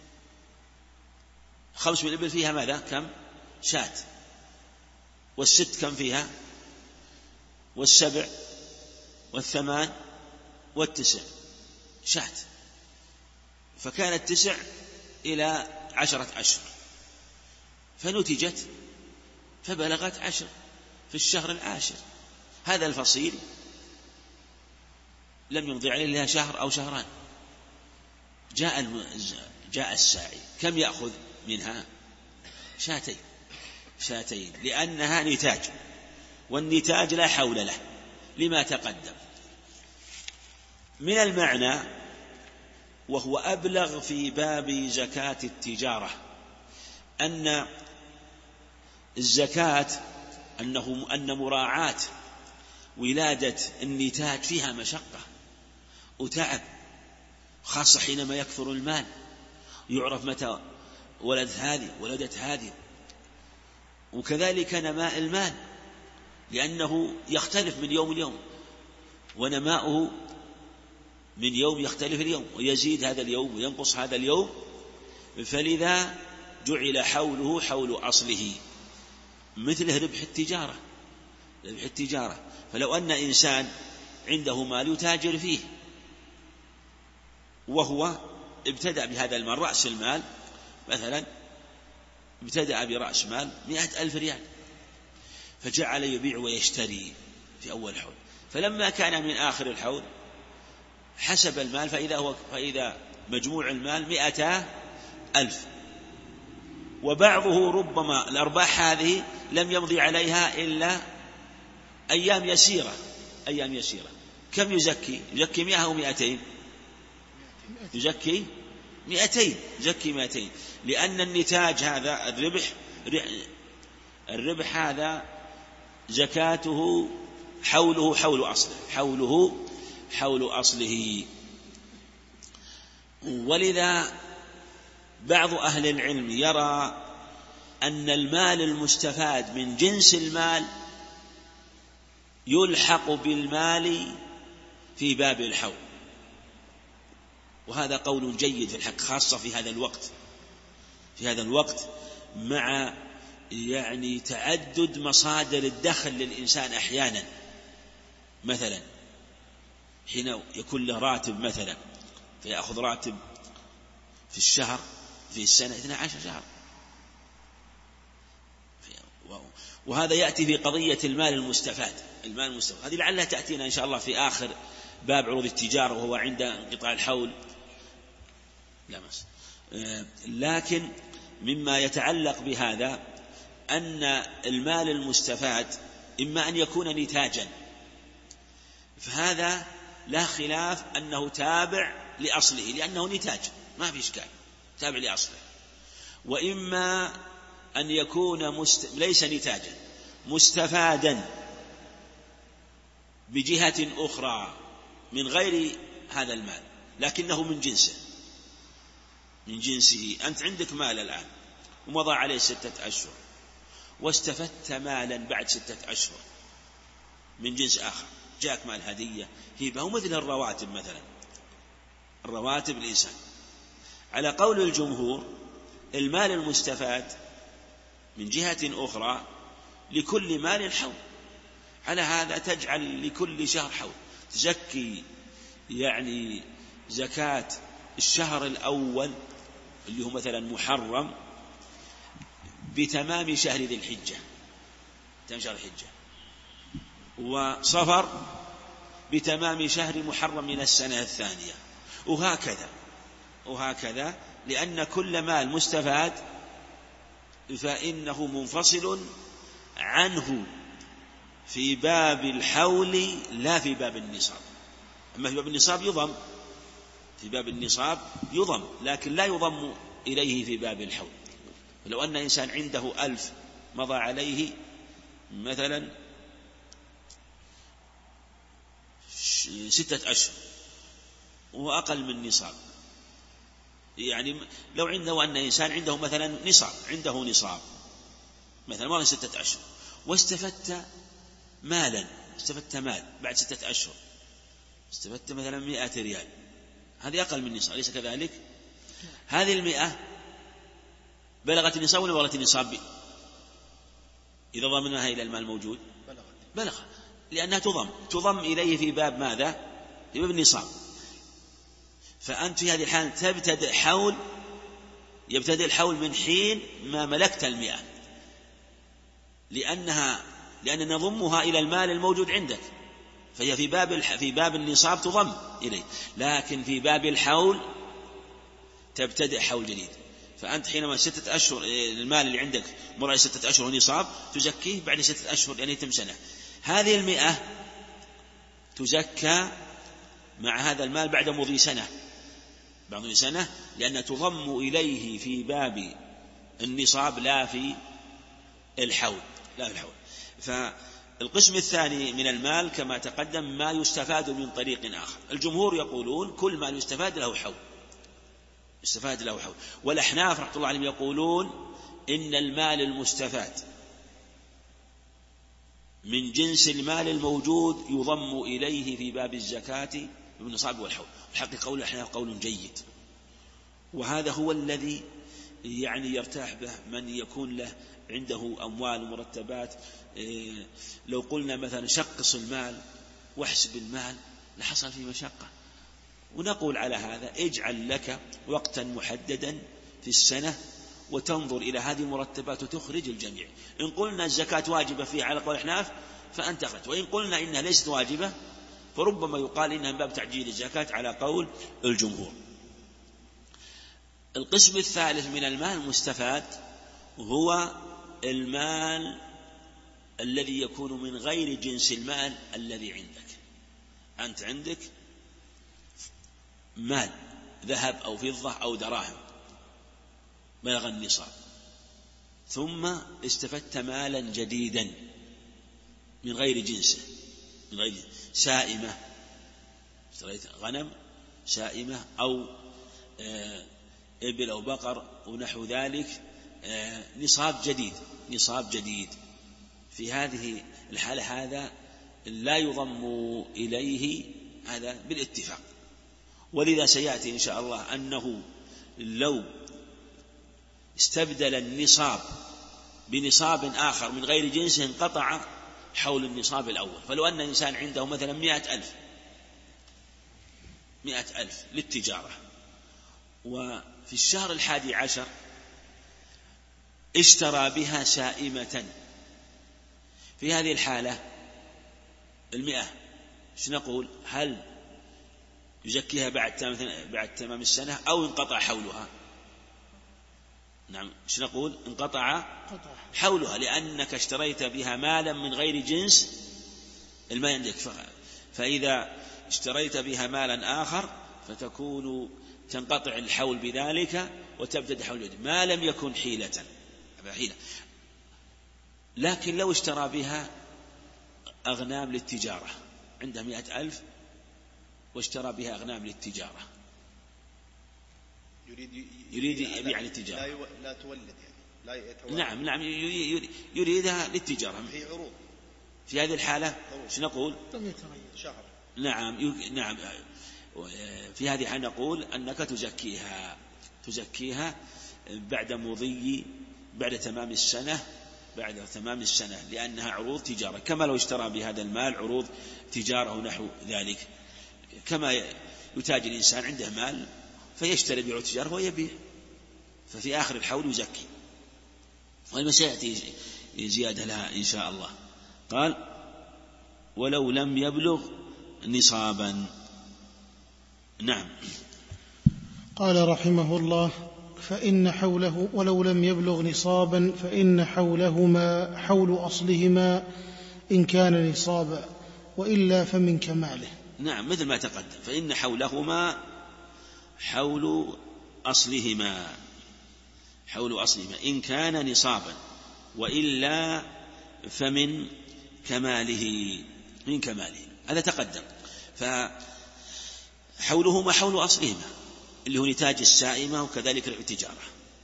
A: 5 من الإبل فيها ماذا؟ كم؟ شاة. والست كم فيها؟ والسبع والثمان والتسع شاة، فكانت 9 إلى 10 أشهر، فنتجت فبلغت 10 في الشهر العاشر. هذا الفصيل لم يمضي عليه لها شهر أو شهران، جاء الساعي، كم يأخذ منها؟ شاتين، لأنها نتاج، والنتاج لا حول له لما تقدم. من المعنى وهو أبلغ في باب زكاة التجارة أن الزكاة أن مراعاة ولادة النتاج فيها مشقة وتعب، خاصة حينما يكثر المال، يعرف متى ولدت هذه، وكذلك نماء المال، لأنه يختلف من يوم ليوم، ونماؤه من يوم يختلف اليوم، ويزيد هذا اليوم وينقص هذا اليوم، فلذا جعل حوله حول أصله، مثله ربح التجارة. فلو أن إنسان عنده مال يتاجر فيه، وهو ابتدأ بهذا المال رأس المال، مثلا ابتدأ برأس مال 100,000 ريال، فجعل يبيع ويشتري في أول الحول، فلما كان من آخر الحول حسب المال فإذا مجموع المال 100,000، وبعضه ربما الأرباح هذه لم يمضي عليها إلا أيام يسيرة. كم يزكي 100 أو 200؟ يزكي 200، لأن النتاج هذا الربح هذا زكاته حوله حول أصله. ولذا بعض أهل العلم يرى أن المال المستفاد من جنس المال يلحق بالمال في باب الحول، وهذا قول جيد في الحق، خاصة في هذا الوقت مع يعني تعدد مصادر الدخل للإنسان أحيانا. مثلا حين يكون له راتب مثلا فيأخذ راتب في الشهر، في السنة 12 شهر، وهذا يأتي في قضية المال المستفاد. هذه لعلها تأتينا إن شاء الله في آخر باب عروض التجارة، وهو عند انقطاع الحول لا مس. لكن مما يتعلق بهذا أن المال المستفاد إما أن يكون نتاجا، فهذا لا خلاف أنه تابع لأصله، لأنه نتاج ما في إشكال، تابع لأصله. وإما أن يكون ليس نتاجا، مستفادا بجهة أخرى من غير هذا المال، لكنه من جنسه. أنت عندك مال الآن ومضى عليه 6 أشهر، واستفدت مالا بعد 6 أشهر من جنس آخر، جاءك مال هدية هبة، ومثل الرواتب مثلا، الرواتب الإنسان، على قول الجمهور المال المستفاد من جهة أخرى لكل مال حول، على هذا تجعل لكل شهر حول، تزكي يعني زكاة الشهر الأول اللي هو مثلا محرم بتمام شهر ذي الحجة، تمام شهر الحجة، وصفر بتمام شهر محرم من السنة الثانية، وهكذا لأن كل مال مستفاد فإنه منفصل عنه في باب الحول لا في باب النصاب. أما في باب النصاب يضم، في باب النصاب يضم، لكن لا يضم إليه في باب الحول. لو أن إنسان عنده 1000 مضى عليه مثلا 6 أشهر وهو أقل من نصاب، يعني لو عنده أن إنسان عنده مثلا نصاب مثلا مضى 6 أشهر واستفدت مال بعد 6 أشهر، استفدت مثلا 100 ريال، هذه أقل من النصاب، أليس كذلك؟ هذه 100 بلغت النصاب ولا بلغت النصاب؟ إذا ضمناها إلى المال الموجود بلغ، لأنها تضم إليه في باب ماذا؟ في باب النصاب. فأنت في هذه الحال يبتدئ الحول من حين ما ملكت 100، لأن نضمها إلى المال الموجود عندك، فهي في باب النصاب تضم إليه، لكن في باب الحول تبتدئ حول جديد. فأنت حينما 6 أشهر المال اللي عندك مر 6 أشهر نصاب تزكيه بعد 6 أشهر يعني يتم سنة، هذه 100 تزكى مع هذا المال بعد مضي سنة، لأن تضم إليه في باب النصاب لا في الحول. فالقسم الثاني من المال كما تقدم ما يستفاد من طريق آخر. الجمهور يقولون كل ما يستفاد له حول، والأحناف رحمة الله عليهم يقولون إن المال المستفاد من جنس المال الموجود يضم إليه في باب الزكاة بالنصاب والحول. الحقيقة قول الأحناف قول جيد، وهذا هو الذي يعني يرتاح به من يكون له عنده أموال ومرتبات. لو قلنا مثلا شقص المال واحسب المال لحصل فيه مشقة، ونقول على هذا اجعل لك وقتا محددا في السنة وتنظر إلى هذه المرتبات وتخرج الجميع. إن قلنا الزكاة واجبة فيها على قول الأحناف فأنت أخرج، وإن قلنا إنها ليست واجبة فربما يقال إنها من باب تعجيل الزكاة على قول الجمهور. القسم الثالث من المال المستفاد هو المال الذي يكون من غير جنس المال الذي عندك. أنت عندك مال ذهب أو فضة أو دراهم بلغ النصاب، ثم استفدت مالا جديدا من غير جنسه، سائمة، اشتريت غنم سائمة أو إبل أو بقر ونحو ذلك، نصاب جديد. في هذه الحالة هذا لا يضم إليه هذا بالاتفاق، ولذا سيأتي إن شاء الله أنه لو استبدل النصاب بنصاب آخر من غير جنسه انقطع حول النصاب الأول. فلو أن إنسان عنده مثلا 100,000 للتجارة، وفي الشهر 11 اشترى بها سائمة، في هذه الحالة 100 نقول هل يزكيها بعد تمام السنة أو انقطع حولها؟ نعم، نقول انقطع حولها، لأنك اشتريت بها مالا من غير جنس المال عندك. فإذا اشتريت بها مالا آخر تنقطع الحول بذلك وتبتدئ حول جديد ما لم يكن حيلة. لكن لو اشترى بها أغنام للتجارة، عنده 100,000 واشترى بها أغنام للتجارة، يريد يبيع للتجارة،
C: لا تولد
A: نعم يريدها للتجارة.
C: في عروض
A: في هذه الحالة شو نقول؟
B: لم يتغير
C: شهر.
A: نعم في هذه الحالة نقول أنك تزكيها بعد تمام السنة لأنها عروض تجارة، كما لو اشترى بهذا المال عروض تجارة ونحو ذلك، كما يتاجر الإنسان عنده مال فيشتري بعروض تجارة ويبيع، ففي آخر الحول يزكي. والمسيأتي زيادة لها إن شاء الله. قال ولو لم يبلغ نصابا. نعم.
B: قال رحمه الله فإن حوله ولو لم يبلغ نصابا فإن حولهما حول أصلهما إن كان نصابا وإلا فمن كماله.
A: نعم مثل ما تقدم، فإن حولهما حول أصلهما إن كان نصابا وإلا فمن كماله هذا تقدم. فحولهما حول أصلهما اللي هو نتاج السائمة وكذلك التجارة،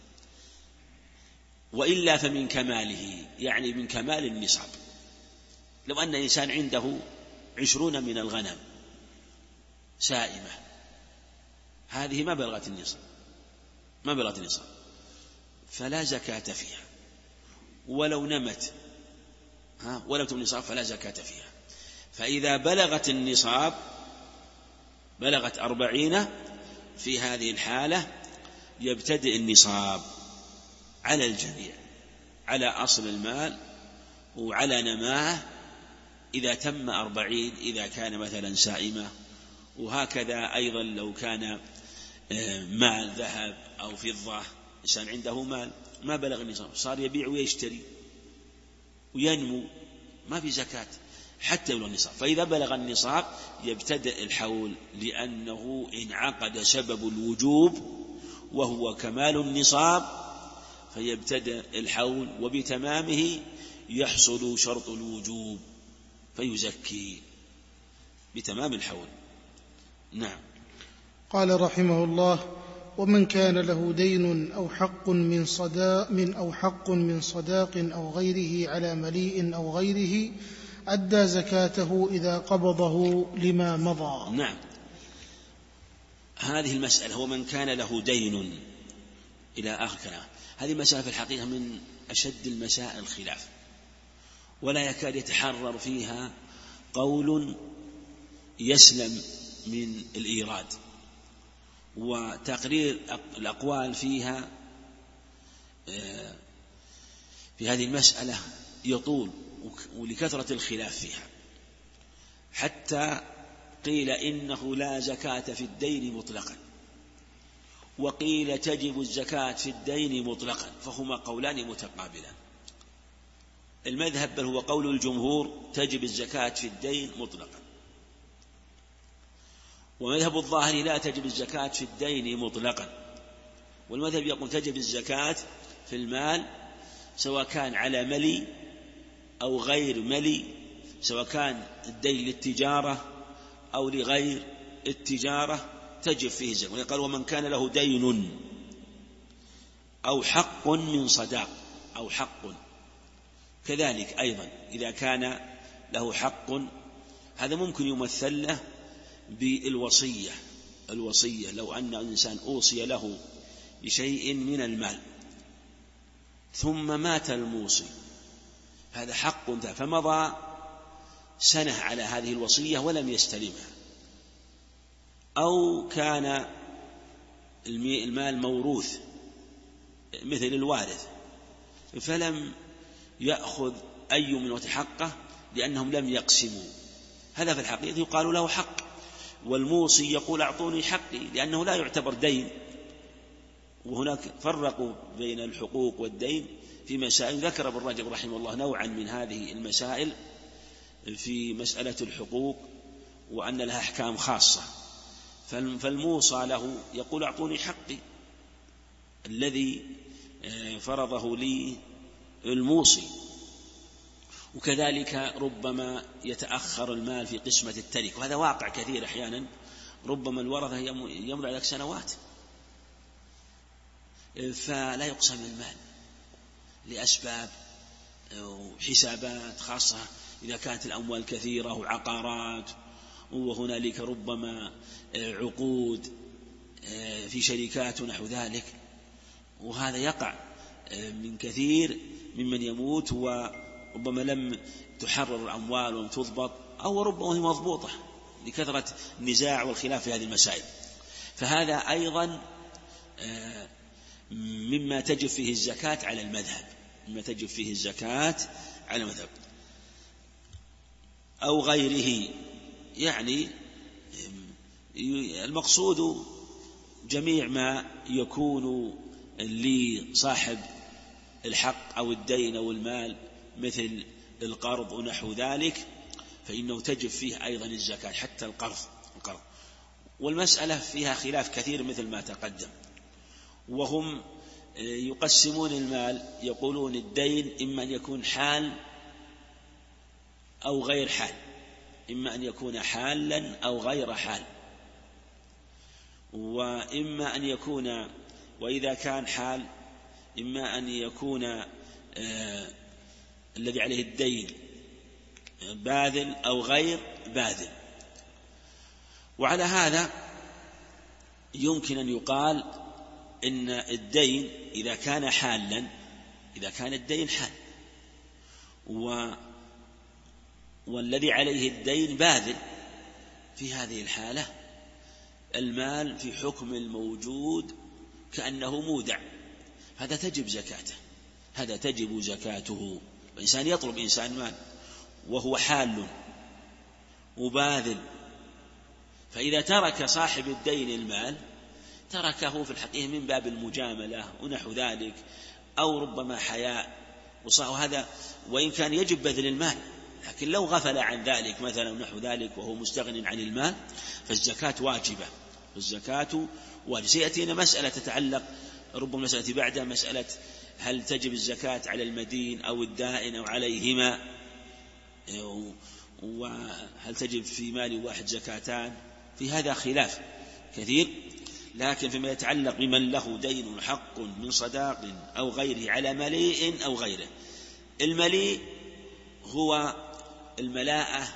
A: وإلا فمن كماله يعني من كمال النصاب. لو أن إنسان عنده 20 من الغنم سائمة، هذه ما بلغت النصاب فلا زكاة فيها، ولو نمت ولم تبلغ النصاب فلا زكاة فيها. فإذا بلغت النصاب بلغت 40 في هذه الحالة يبتدئ النصاب على الجميع، على أصل المال وعلى نماه إذا تم 40 إذا كان مثلا سائمة، وهكذا أيضا لو كان مال ذهب أو فضة، إنسان عنده مال ما بلغ النصاب صار يبيع ويشتري وينمو ما في زكاة حتى يبلغ النصاب. فإذا بلغ النصاب يبتدأ الحول لأنه انعقد سبب الوجوب وهو كمال النصاب، فيبتدأ الحول وبتمامه يحصل شرط الوجوب فيزكي بتمام الحول. نعم.
B: قال رحمه الله ومن كان له دين أو حق من صداق أو غيره على مليء أو غيره أدى زكاته إذا قبضه لما مضى.
A: نعم. هذه المسألة هو من كان له دين إلى آخر كلام. هذه مسألة في الحقيقة من أشد المسائل الخلاف، ولا يكاد يتحرر فيها قول يسلم من الإيراد، وتقرير الأقوال فيها في هذه المسألة يطول ولكثرة الخلاف فيها، حتى قيل إنه لا زكاة في الدين مطلقا، وقيل تجب الزكاة في الدين مطلقا، فهما قولان متقابلان. المذهب بل هو قول الجمهور تجب الزكاة في الدين مطلقا، ومذهب الظاهر لا تجب الزكاة في الدين مطلقا، والمذهب يقول تجب الزكاة في المال سواء كان على ملي أو غير ملي، سواء كان الدين للتجارة أو لغير التجارة تجب فيه الزكاة. وقال ومن كان له دين أو حق من صداق أو حق، كذلك أيضا إذا كان له حق هذا ممكن يمثل له بالوصية. الوصية لو أن إنسان أوصي له بشيء من المال ثم مات الموصي، هذا حق فمضى سنة على هذه الوصية ولم يستلمها، أو كان المال موروث مثل الوارث فلم يأخذ أي من حقه لأنهم لم يقسموا، هذا في الحقيقة يقال له حق، والموصي يقول أعطوني حقي لأنه لا يعتبر دين. وهناك فرقوا بين الحقوق والدين في مسائل، ذكر ابن رجب رحمه الله نوعا من هذه المسائل في مسألة الحقوق وأن لها أحكام خاصة، فالموصى له يقول أعطوني حقي الذي فرضه لي الموصي. وكذلك ربما يتأخر المال في قسمة التركة، وهذا واقع كثير أحيانا، ربما الورثة يمضي على سنوات فلا يقسم المال، لأسباب وحسابات خاصة إذا كانت الأموال كثيرة وعقارات، وهنالك ربما عقود في شركات ونحو ذلك، وهذا يقع من كثير ممن يموت وربما لم تحرر الأموال ولم تضبط، أو ربما هي مضبوطة لكثرة النزاع والخلاف في هذه المسائل. فهذا أيضا مما تجب فيه الزكاة على المذهب، مما تجب فيه الزكاة على المذهب أو غيره. يعني المقصود جميع ما يكون لصاحب الحق أو الدين أو المال مثل القرض ونحو ذلك، فإنه تجب فيه أيضا الزكاة حتى القرض. والمسألة فيها خلاف كثير مثل ما تقدم، وهم يقسمون المال، يقولون الدين إما أن يكون حال أو غير حال، إما أن يكون حالا أو غير حال، وإما أن يكون، وإذا كان حال إما أن يكون الذي عليه الدين باذل أو غير باذل. وعلى هذا يمكن أن يقال إن الدين إذا كان حالا، إذا كان الدين حال والذي عليه الدين باذل، في هذه الحالة المال في حكم الموجود كأنه مودع، هذا تجب زكاته، هذا تجب زكاته. الإنسان يطلب إنسان مال وهو حال مباذل، فإذا ترك صاحب الدين المال تركه في الحقيقة من باب المجاملة ونحو ذلك، أو ربما حياء وهذا، وإن كان يجب بذل المال، لكن لو غفل عن ذلك مثلا ونحو ذلك وهو مستغن عن المال فالزكاة واجبة، والزكاة واجبة. سيأتينا مسألة تتعلق ربما مسألة بعدها، مسألة هل تجب الزكاة على المدين أو الدائن أو عليهما، وهل تجب في مال واحد زكاتان، في هذا خلاف كثير. لكن فيما يتعلق بمن له دين حق من صداق أو غيره على مليء أو غيره، المليء هو الملاءة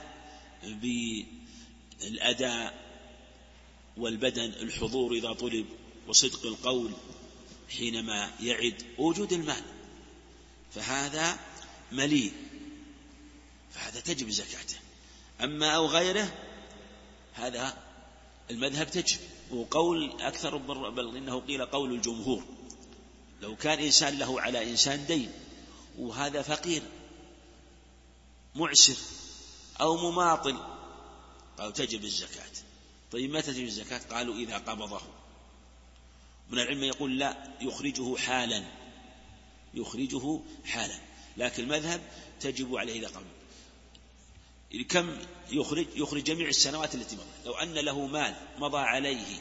A: بالأداء والبدن، الحضور إذا طلب، وصدق القول حينما يعد، وجود المال، فهذا مليء، فهذا تجب زكاته. أما أو غيره هذا المذهب تجب، وقول أكثر، بل إنه قيل قول الجمهور، لو كان إنسان له على إنسان دين وهذا فقير معسر أو مماطل قالوا تجب الزكاة. طيب متى تجب الزكاة؟ قالوا إذا قبضه. من العلم يقول لا، يخرجه حالا، يخرجه حالا، لكن المذهب تجب عليه إذا قبض. كم يخرج جميع السنوات التي مضت. لو أن له مال مضى عليه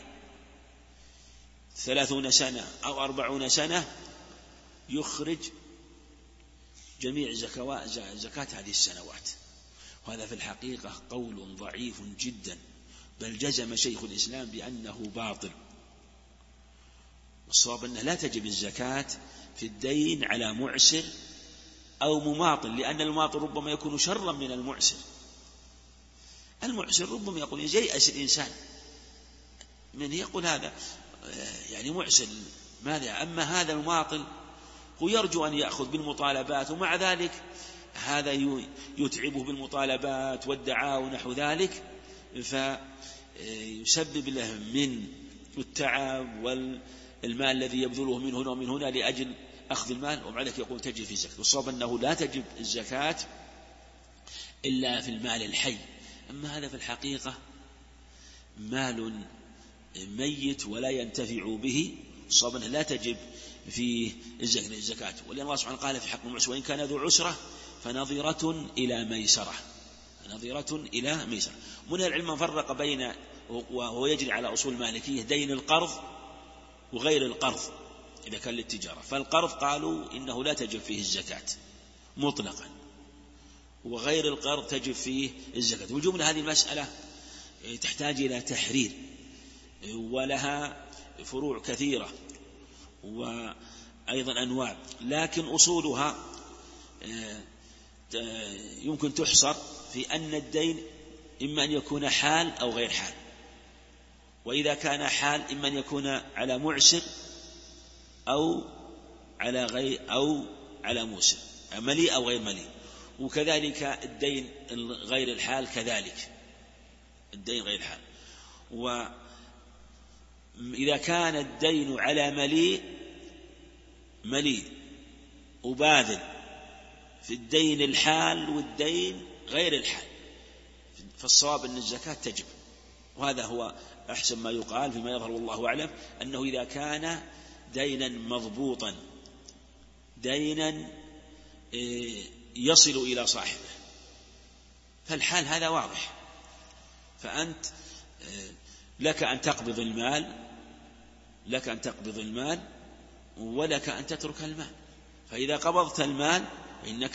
A: 30 سنة أو 40 سنة يخرج جميع زكاة هذه السنوات، وهذا في الحقيقة قول ضعيف جدا، بل جزم شيخ الإسلام بأنه باطل. والصواب أنه لا تجب الزكاة في الدين على معسر أو مماطل، لأن المماطل ربما يكون شرا من المعسر. المعسر ربما يقول ييأس الإنسان من يقول هذا يعني معسر ماذا، أما هذا المماطل هو يرجو أن يأخذ بالمطالبات، ومع ذلك هذا يتعبه بالمطالبات والدعاء ونحو ذلك، فيسبب له من التعب والمال الذي يبذله من هنا ومن هنا لأجل أخذ المال، ومع ذلك يقول تجب في الزكاة. والصواب أنه لا تجب الزكاة إلا في المال الحي. أما هذا في الحقيقة مال ميت ولا ينتفع به، الصواب أنه لا تجب في الزكاة. ولأن الله سبحانه قال في حق المعسر وإن كان ذو عسرة فنظرة إلى ميسرة، نظرة إلى ميسرة. من العلم فرق بين، وهو يجري على أصول المالكية، دين القرض وغير القرض إذا كان للتجارة. فالقرض قالوا إنه لا تجب فيه الزكاة مطلقا، وغير القرض تجب فيه الزكاة. والجملة هذه المسألة تحتاج إلى تحرير، ولها فروع كثيرة، أيضا أنواع، لكن أصولها يمكن تحصر في أن الدين إما أن يكون حال أو غير حال، وإذا كان حال إما أن يكون على معسر أو على موسر، مليء أو غير مليء. وكذلك الدين غير الحال كذلك، الدين غير الحال. وإذا كان الدين على مليء وباذل في الدين الحال والدين غير الحال، فالصواب أن الزكاة تجب. وهذا هو أحسن ما يقال فيما يظهر والله أعلم، أنه إذا كان دينا مضبوطا، دينا يصل إلى صاحبه، فالحال هذا واضح، فأنت لك أن تقبض المال ولك أن تترك المال. فإذا قبضت المال فإنك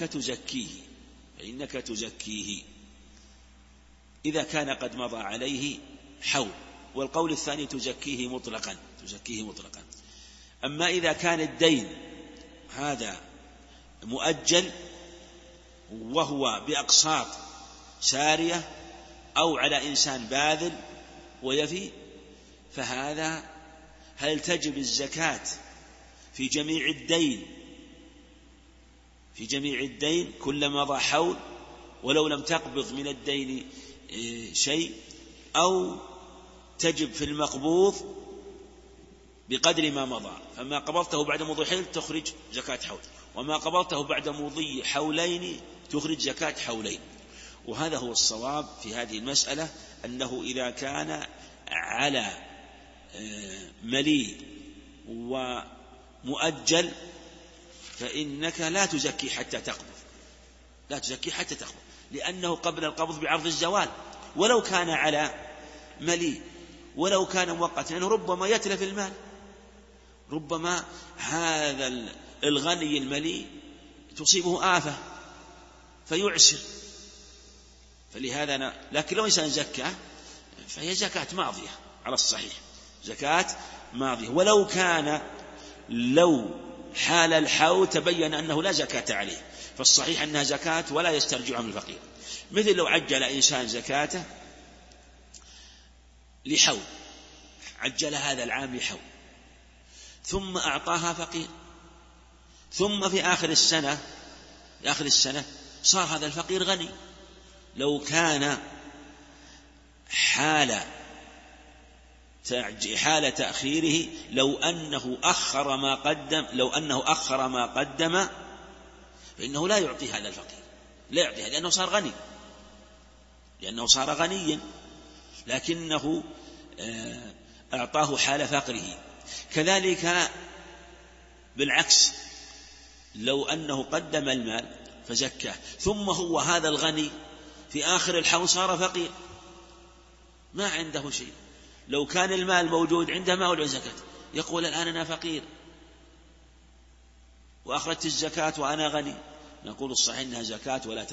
A: تزكيه إذا كان قد مضى عليه حول. والقول الثاني تزكيه مطلقا. أما إذا كان الدين هذا مؤجل وهو بأقساط سارية أو على إنسان باذل ويفي، فهذا هل تجب الزكاة في جميع الدين كلما مضى حول ولو لم تقبض من الدين شيء، أو تجب في المقبوض بقدر ما مضى؟ فما قبضته بعد مضي حول تخرج زكاة حول، وما قبضته بعد مضي حولين تخرج زكاة حولين. وهذا هو الصواب في هذه المسألة، أنه إذا كان على مليء ومؤجل فإنك لا تزكي حتى تقبض، لأنه قبل القبض بعرض الزوال، ولو كان على مليء ولو كان مؤقتا، لأنه ربما يتلف المال، ربما هذا الغني المليء تصيبه آفة فيعسر، فلهذا لكن لو إنسان زكاه فهي زكاة ماضية على الصحيح، زكاة ماضية. لو حال الحول تبين أنه لا زكاة عليه، فالصحيح أنها زكاة ولا يسترجعها من الفقير. مثل لو عجل إنسان زكاته لحول، عجل هذا العام لحول ثم أعطاها فقير، ثم في آخر السنة صار هذا الفقير غني. لو كان حال تأخيره، لو أنه أخر ما قدم فإنه لا يعطي هذا الفقير، لأنه صار غنيا، لكنه أعطاه حال فقره. كذلك بالعكس، لو أنه قدم المال فزكاه ثم هو هذا الغني في آخر الحول صار فقير ما عنده شيء، لو كان المال موجود عنده ما وجد زكاة، يقول الآن أنا فقير وأخرجت الزكاة وأنا غني، نقول الصحيح أنها زكاة ولا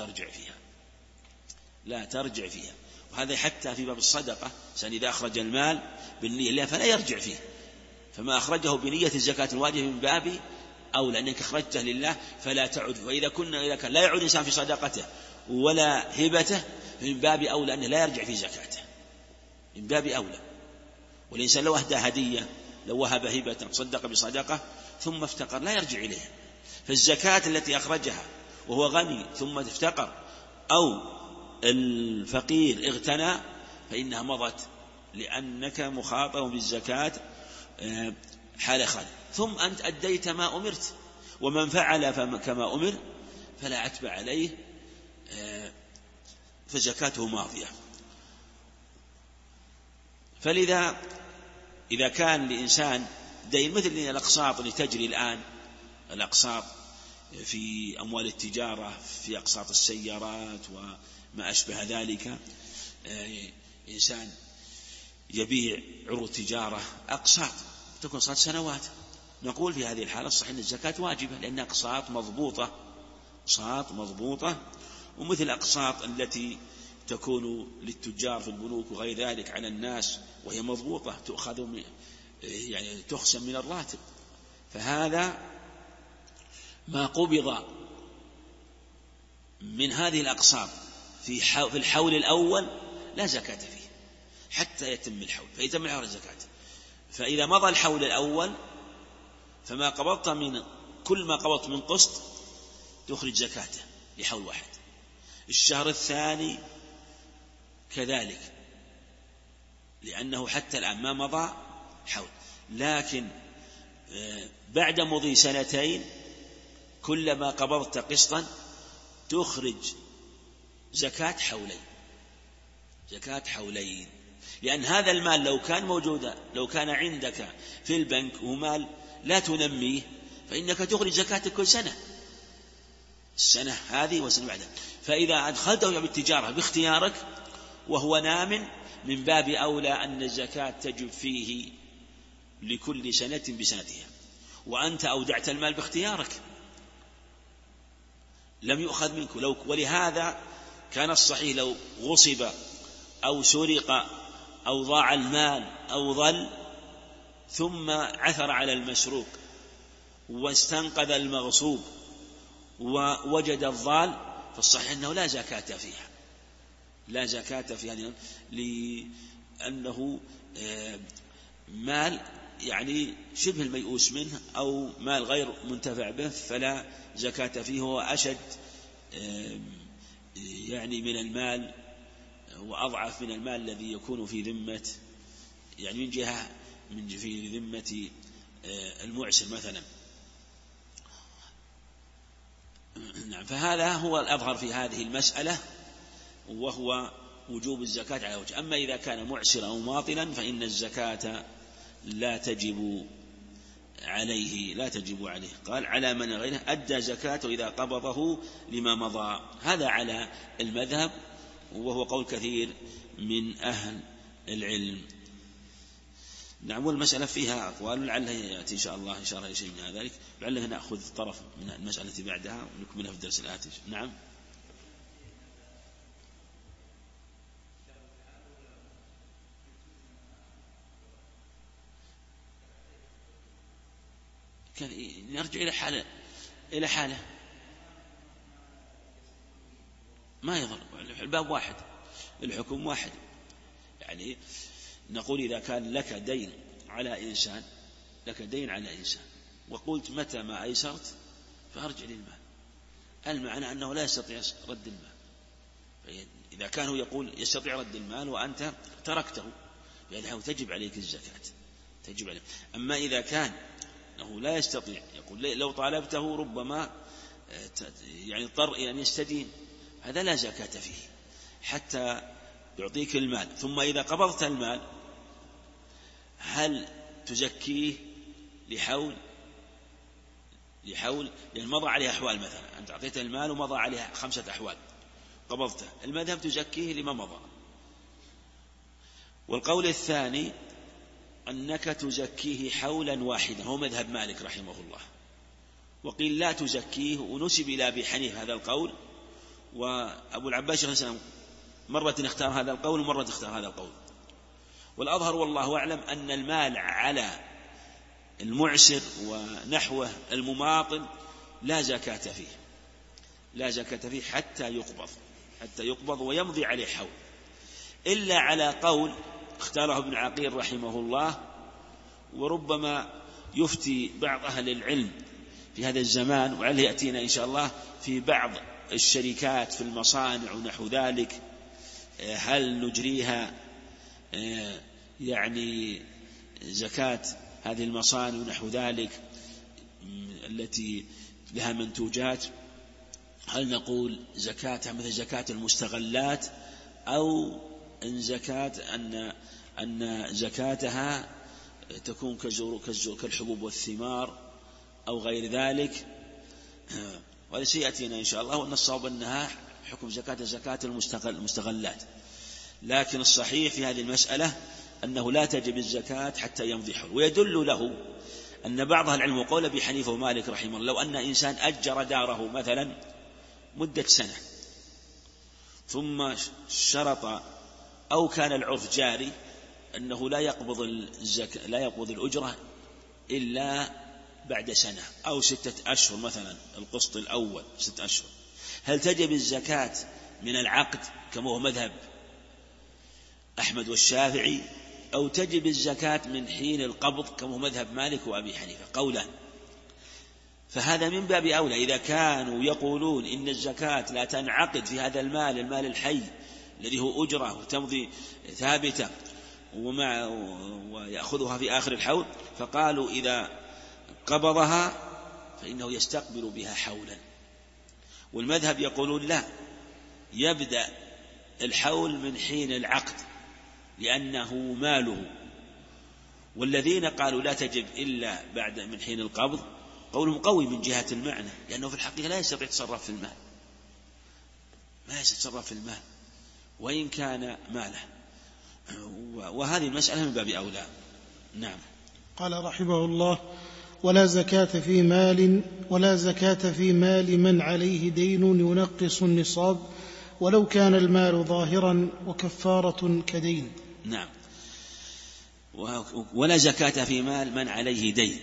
A: ترجع فيها. وهذا حتى في باب الصدقة، إذا أخرج المال بالنية لله فلا يرجع فيه، فما أخرجه بنية الزكاة الواجبة من باب أو لأنك أخرجته لله فلا تعد. وإذا كان لا يعود إنسان في صدقته ولا هبته من باب أولى أنه لا يرجع في زكاته، من باب أولى. والإنسان لو أهدى هدية، لو وهب هبة، صدق بصدقة ثم افتقر لا يرجع إليها. فالزكاة التي أخرجها وهو غني ثم افتقر أو الفقير اغتنى فإنها مضت، لأنك مخاطب بالزكاة حال خالد. ثم أنت أديت ما أمرت، ومن فعل كما أمر فلا عتب عليه، فزكاته ماضية. فلذا إذا كان لإنسان دين مثل الأقساط اللي تجري الآن، الأقساط في أموال التجارة، في أقساط السيارات وما أشبه ذلك، إنسان يبيع عروض تجارة أقساط تكون صار سنوات، نقول في هذه الحالة الصحيح أن الزكاة واجبة، لأنها أقساط مضبوطة. ومثل أقساط التي تكون للتجار في البنوك وغير ذلك على الناس وهي مضبوطة تخصم من الراتب، فهذا ما قبض من هذه الأقساط في الحول الأول لا زكاة فيه حتى يتم الحول، فيتم الحول الزكاة. فإذا مضى الحول الأول فما قبضت من كل ما قبضت من قسط تخرج زكاته لحول واحد. الشهر الثاني كذلك، لأنه حتى الآن ما مضى حول، لكن بعد مضي سنتين كلما قبضت قسطا تخرج زكاة حولين، زكاة حولين. لأن هذا المال لو كان موجودا، لو كان عندك في البنك ومال لا تنميه، فإنك تخرج زكاة كل سنة، السنة هذه والسنة بعدها. فإذا أدخلته بالتجارة باختيارك وهو نام، من باب أولى أن الزكاة تجب فيه لكل سنة بسنتها. وأنت أودعت المال باختيارك لم يؤخذ منك. ولهذا كان الصحيح لو غصب أو سرق أو ضاع المال أو ضل ثم عثر على المسروق واستنقذ المغصوب ووجد الضال، فالصحيح أنه لا زكاة فيها، لا زكاة فيها، لأنه مال يعني شبه الميؤوس منه أو مال غير منتفع به، فلا زكاة فيه. هو أشد يعني من المال وأضعف من المال الذي يكون في ذمة، يعني من جهة في ذمة المعسر مثلا. نعم، فهذا هو الأظهر في هذه المسألة، وهو وجوب الزكاة على وجه. أما إذا كان معسرا أو ماطلا فإن الزكاة لا تجب عليه، لا تجب عليه. قال على من غيره أدى زكاته إذا قبضه لما مضى. هذا على المذهب، وهو قول كثير من أهل العلم. نعم، والمسألة فيها أقوال، لعله يأتي إن شاء الله إشارة شيء من ذلك، لعله نأخذ طرف من المسألة التي بعدها ونكملها في الدرس الآتي. نعم. نرجع إلى حالة ما يضر، الباب واحد، الحكم واحد. يعني نقول إذا كان لك دين على إنسان، لك دين على إنسان وقلت متى ما أيسرت فأرجع للمال، المعنى أنه لا يستطيع رد المال. إذا كان هو يقول يستطيع رد المال وأنت تركته، يعني تجب عليك الزكاة، تجب عليك. أما إذا كان أنه لا يستطيع، يقول لو طالبته ربما يعني اضطر إلى أن يستدين، هذا لا زكاة فيه حتى يعطيك المال. ثم إذا قبضت المال هل تزكيه لحول؟ لأن مضى عليه أحوال، مثلا أنت أعطيته المال ومضى عليه 5 أحوال قبضته، المذهب تزكيه لما مضى. والقول الثاني أنك تزكيه حولا واحدا، هو مذهب مالك رحمه الله. وقيل لا تزكيه، ونسب إلى أبي حنيفة هذا القول، وأبو العباس شيخ الإسلام مرة اختار هذا القول ومرة اختار هذا القول. والأظهر والله أعلم أن المال على المعسر ونحوه المماطل لا زكاة فيه، لا زكاة فيه حتى يقبض ويمضي عليه حول، إلا على قول اختاره ابن عقيل رحمه الله، وربما يفتي بعض أهل العلم في هذا الزمان، وعليه يأتينا إن شاء الله في بعض الشركات في المصانع ونحو ذلك، هل نجريها يعني زكاة هذه المصانع ونحو ذلك التي لها منتوجات، هل نقول زكاتها مثل زكاة المستغلات، أو أن زكاتها تكون كالحبوب والثمار أو غير ذلك. وهذا سيأتينا إن شاء الله، وأن الصواب أنها حكم زكاة المستغلات. لكن الصحيح في هذه المسألة أنه لا تجب الزكاة حتى يمضي حول. ويدل له أن بعض العلم وقول أبي حنيفة ومالك رحمه الله، لو أن إنسان أجر داره مثلا مدة سنة ثم شرط أو كان العرف جاري أنه لا يقبض الأجرة إلا بعد سنة أو 6 أشهر مثلا، القسط الأول 6 أشهر، هل تجب الزكاة من العقد كما هو مذهب أحمد والشافعي، أو تجب الزكاة من حين القبض كما هو مذهب مالك وأبي حنيفة؟ قولان. فهذا من باب أولى إذا كانوا يقولون إن الزكاة لا تنعقد في هذا المال الحي الذي هو أجرة وتمضي ثابتة ويأخذها في آخر الحول، فقالوا إذا قبضها فإنه يستقبل بها حولا. والمذهب يقولون لا، يبدأ الحول من حين العقد لأنه ماله. والذين قالوا لا تجب إلا بعد من حين القبض قولهم قوي من جهة المعنى، لأنه في الحقيقة لا يستطيع يتصرف في المال، ما يتصرف في المال وإن كان ماله، وهذه المسألة من باب أولى. نعم.
B: قال رحمه الله: ولا زكاة في مال من عليه دين ينقص النصاب ولو كان المال ظاهرا وكفارة كدين.
A: نعم. ولا زكاة في مال من عليه دين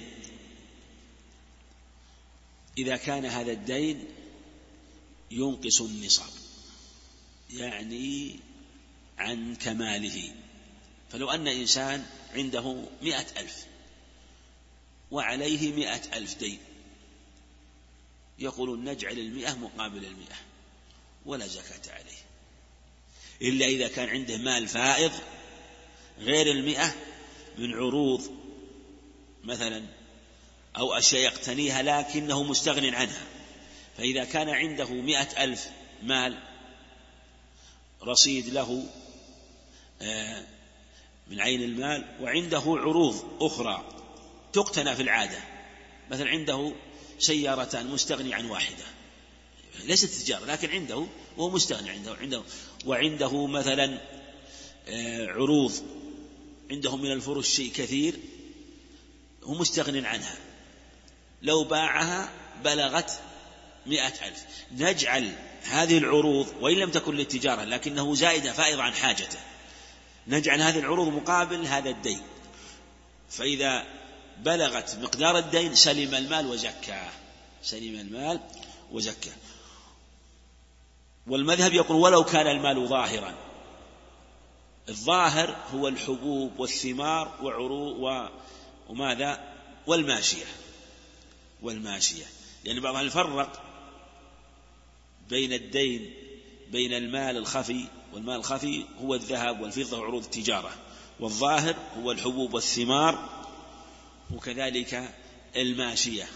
A: إذا كان هذا الدين ينقص النصاب، يعني عن كماله. فلو أن إنسان عنده 100,000 وعليه 100,000 دين، يقولون نجعل 100 مقابل 100 ولا زكاة عليه، إلا إذا كان عنده مال فائض غير 100 من عروض مثلا أو أشياء يقتنيها لكنه مستغن عنها. فإذا كان عنده 100,000 مال رصيد له من عين المال، وعنده عروض أخرى تقتنى في العادة، مثلا عنده سيارتان مستغني عن واحدة ليست تجارة لكن عنده وهو مستغني عنده وعنده مثلا عروض عنده من الفروش شيء كثير هو مستغن عنها، لو باعها بلغت 100,000، نجعل هذه العروض وإن لم تكن للتجارة لكنه زائدة فائضة عن حاجته، نجعل هذه العروض مقابل هذا الدين، فإذا بلغت مقدار الدين سلم المال وزكاه. والمذهب يقول ولو كان المال ظاهرا. الظاهر هو الحبوب والثمار وعروض وماذا والماشية، لأن بعضهم يفرق بين الدين بين المال الخفي، والمال الخفي هو الذهب والفضة وعروض التجارة، والظاهر هو الحبوب والثمار وكذلك الماشية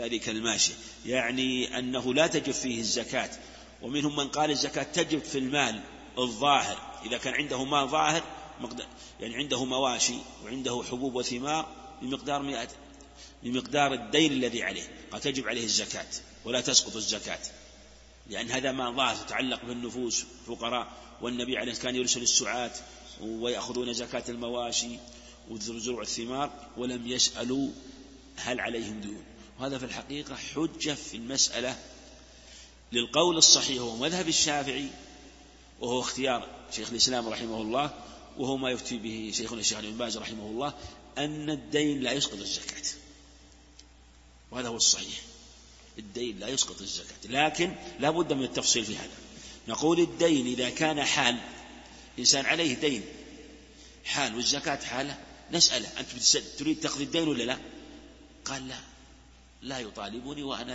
A: يعني أنه لا تجب فيه الزكاة. ومنهم من قال الزكاة تجب في المال الظاهر إذا كان عنده مال ظاهر يعني عنده مواشي وعنده حبوب وثمار بمقدار الدين الذي عليه، قد تجب عليه الزكاة ولا تسقط الزكاة، لأن هذا ما ظاهر تتعلق بالنفوس فقراء، والنبي عليه كان يرسل السعاة ويأخذون زكاة المواشي وزروع الثمار ولم يسألوا هل عليهم ديون. وهذا في الحقيقة حجة في المسألة للقول الصحيح هو مذهب الشافعي، وهو اختيار شيخ الإسلام رحمه الله، وهو ما يفتي به شيخنا الشيخ ابن باز رحمه الله، أن الدين لا يسقط الزكاة، وهذا هو الصحيح، الدين لا يسقط الزكاة، لكن لا بد من التفصيل في هذا. نقول الدين إذا كان حال، إنسان عليه دين حال والزكاة حاله، نسأله أنت تريد تقضي الدين ولا لا؟ قال لا يطالبني وأنا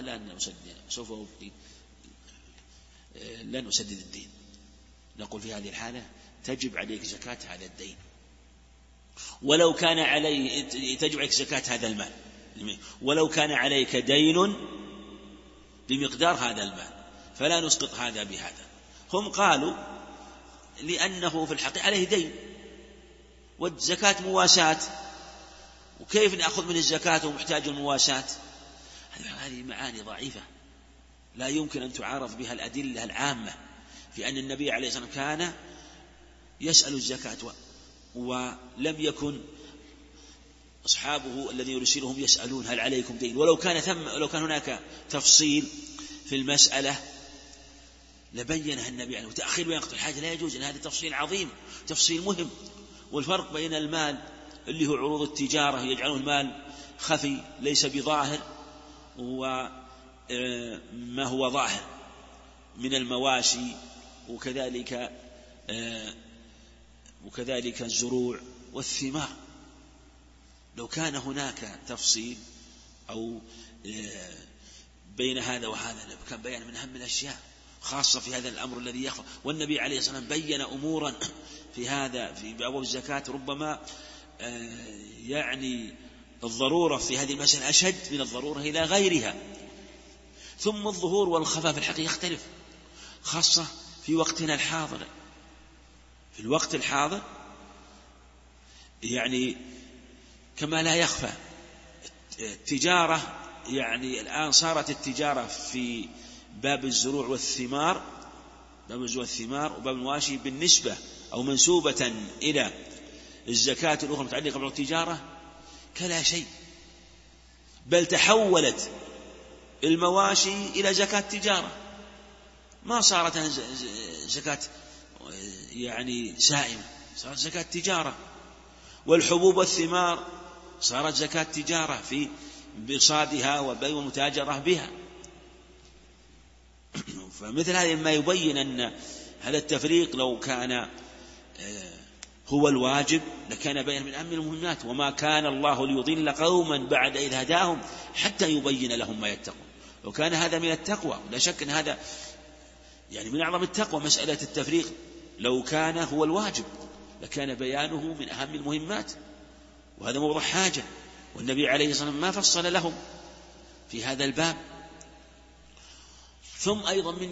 A: لن أسدد الدين. نقول في هذه الحالة تجب عليك زكاة هذا الدين، ولو كان عليه تجب عليك زكاة هذا المال، ولو كان عليك دين بمقدار هذا المال فلا نسقط هذا بهذا. هم قالوا لأنه في الحقيقة عليه دين والزكاة مواساة، وكيف نأخذ من الزكاة ومحتاج المواساة؟ هذه معاني ضعيفة لا يمكن أن تعارض بها الأدلة العامة في أن النبي عليه الصلاة والسلام كان يسأل الزكاة، ولم يكن أصحابه الذين يرسلهم يسألون هل عليكم دين. ولو كان هناك تفصيل في المسألة لبينها النبي عليه. وتأخير بين وقت الحاجة لا يجوز، لأن هذا تفصيل عظيم، تفصيل مهم. والفرق بين المال اللي هو عروض التجارة يجعلون المال خفي ليس بظاهر وما هو ظاهر من المواشي وكذلك الزروع والثمار. لو كان هناك تفصيل أو بين هذا وهذا كان بيان من أهم الأشياء، خاصة في هذا الأمر الذي يخفى. والنبي عليه الصلاة والسلام بين أمورا في هذا في أبواب الزكاة ربما يعني الضرورة في هذه المسألة أشد من الضرورة إلى غيرها. ثم الظهور والخفاء في الحقيقة يختلف، خاصة في وقتنا الحاضر. في الوقت الحاضر يعني كما لا يخفى التجارة، يعني الآن صارت التجارة في باب الزروع والثمار، باب الزروع والثمار وباب المواشي بالنسبة أو منسوبة إلى الزكاة الأخرى المتعلقة بالتجارة كلا شيء، بل تحولت المواشي إلى زكاة تجارة، ما صارت زكاة يعني سائمة، صارت زكاة تجارة. والحبوب والثمار صارت زكاة تجارة في بصادها وبيع ومتاجرة بها. فمثل هذا ما يبين أن هذا التفريق لو كان هو الواجب لكان بيان من أهم المهمات، وما كان الله ليضل قوما بعد إذ هداهم حتى يبين لهم ما يتقون. لو كان هذا من التقوى، لا شك أن هذا يعني من أعظم التقوى مسألة التفريق، لو كان هو الواجب لكان بيانه من أهم المهمات، وهذا موضوع حاجة، والنبي عليه الصلاة والسلام ما فصل لهم في هذا الباب. ثم أيضا من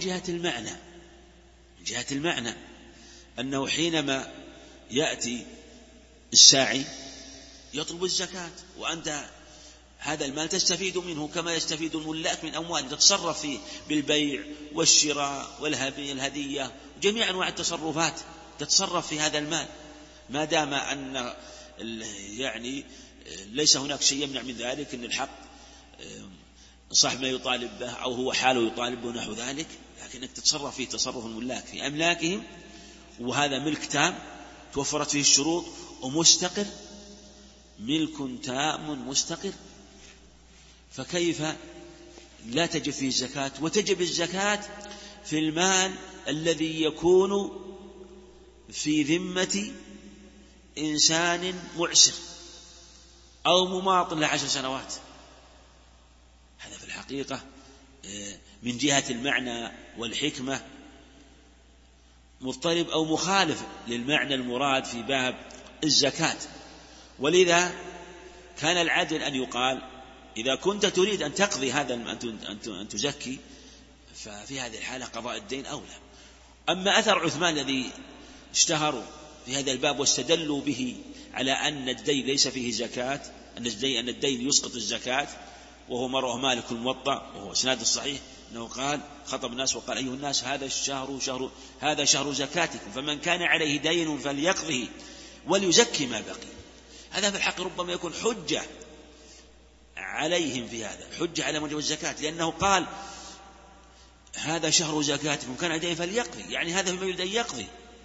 A: جهة المعنى أنه حينما يأتي الساعي يطلب الزكاة، وأنت هذا المال تستفيد منه كما يستفيد الملاك من أموال تتصرف فيه بالبيع والشراء والهدية وجميع أنواع التصرفات تتصرف في هذا المال، ما دام أن يعني ليس هناك شيء يمنع من ذلك، أن الحق صاحب ما يطالب به أو هو حاله يطالب به نحو ذلك، لكنك تتصرف فيه تصرف الملاك في أملاكهم، وهذا ملك تام توفرت فيه الشروط ومستقر، ملك تام مستقر، فكيف لا تجب فيه الزكاة؟ وتجب الزكاة في المال الذي يكون في ذمة إنسان معسر أو مماطل ل10 سنوات. هذا في الحقيقة من جهة المعنى والحكمة مضطرب أو مخالف للمعنى المراد في باب الزكاة. ولذا كان العدل أن يقال إذا كنت تريد أن تقضي هذا أن تزكي، ففي هذه الحالة قضاء الدين أولى. أما أثر عثمان الذي اشتهروا في هذا الباب واستدلوا به على أن الدين ليس فيه زكاة، أن الدين يسقط الزكاة، وهو ما رواه مالك الموطأ وهو إسناد الصحيح أنه قال خطب الناس وقال أيها الناس هذا شهر زكاتكم، فمن كان عليه دين فليقضه وليزكي ما بقي. هذا في الحق ربما يكون حجة عليهم في هذا، حجة على موجب الزكاة، لأنه قال هذا شهر زكاتكم كان عليه دين فليقضي، يعني هذا فيما يريد أن يقضي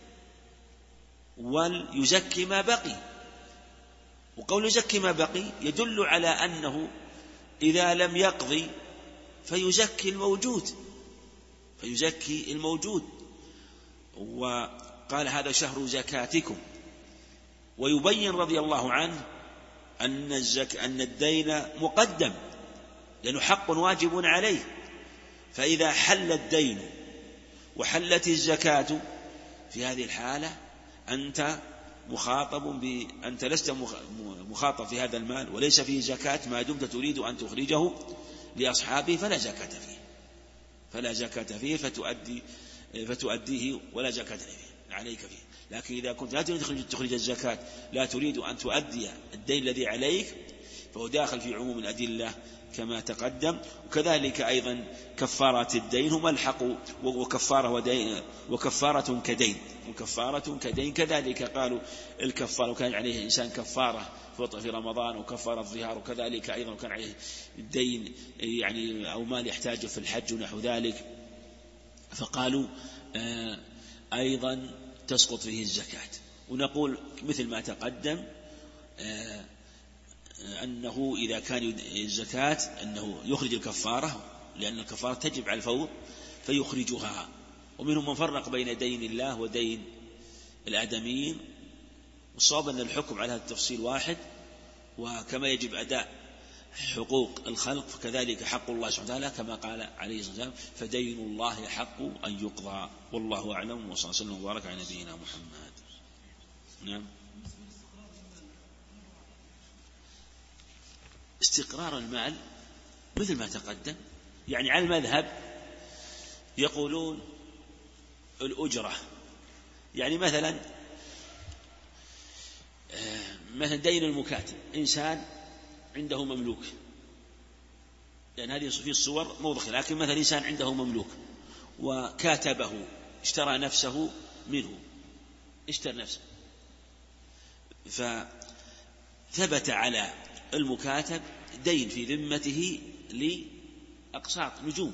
A: وليزكي ما بقي. وقول يزكي ما بقي يدل على أنه إذا لم يقضي فيزكي الموجود، وقال هذا شهر زكاتكم. ويبين رضي الله عنه أن الدين مقدم لأنه حق واجب عليه، فإذا حل الدين وحلت الزكاة في هذه الحالة أنت لست مخاطب في هذا المال وليس فيه زكاة ما دمت تريد أن تخرجه لأصحابه فلا زكاة فيه فتؤديه ولا زكاة عليك فيه. لكن إذا كنت لا تريد تخرج الزكاة، لا تريد أن تؤدي الدين الذي عليك، فهو داخل في عموم الأدلة كما تقدم. وكذلك أيضا كفارات الدين هم الحق، وكفارة كدين كذلك قالوا الكفارة وكان عليه إنسان كفارة في رمضان وكفارة الظهار، وكذلك أيضا كان عليه الدين يعني أو مال يحتاجه في الحج ونحو ذلك، فقالوا أيضا تسقط فيه الزكاة. ونقول مثل ما تقدم أنه إذا كان الزكاة أنه يخرج الكفارة، لأن الكفارة تجب على الفور فيخرجها. ومنهم من فرق بين دين الله ودين الآدميين، والصواب أن الحكم على هذا التفصيل واحد، وكما يجب أداء حقوق الخلق فكذلك حق الله سبحانه وتعالى، كما قال عليه الصلاة والسلام: فدين الله حق أن يقضى. والله أعلم، وصلى الله وسلم وبارك على نبينا محمد. نعم. استقرار المال مثل ما تقدم، يعني على المذهب يقولون الأجرة، يعني مثلا دين المكاتب، إنسان عنده مملوك، لأن هذه في الصور موضح، لكن مثلا إنسان عنده مملوك وكاتبه، اشترى نفسه منه، اشترى نفسه، فثبت على المكاتب دين في ذمته لأقساط نجوم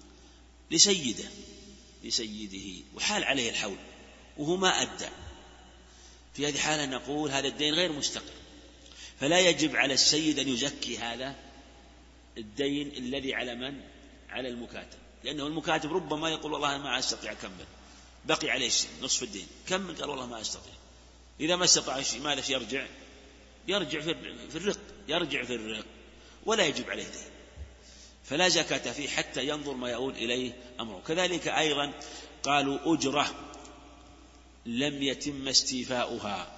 A: لسيده، وحال عليه الحول وهو ما أدى. في هذه الحالة نقول هذا الدين غير مستقر، فلا يجب على السيد أن يزكي هذا الدين الذي على من؟ على المكاتب، لأنه المكاتب ربما يقول والله ما أستطيع أكمل، بقي عليه نصف الدين، كمل، قال والله ما أستطيع. إذا ما استطاع شيء ماذا يرجع في الرق ولا يجب عليه دين، فلا زكاة فيه حتى ينظر ما يؤول إليه أمره. كذلك أيضا قالوا أجرة لم يتم استيفاؤها،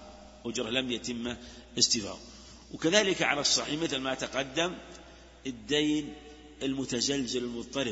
A: وكذلك على الصحيح مثل ما تقدم الدين المتزلزل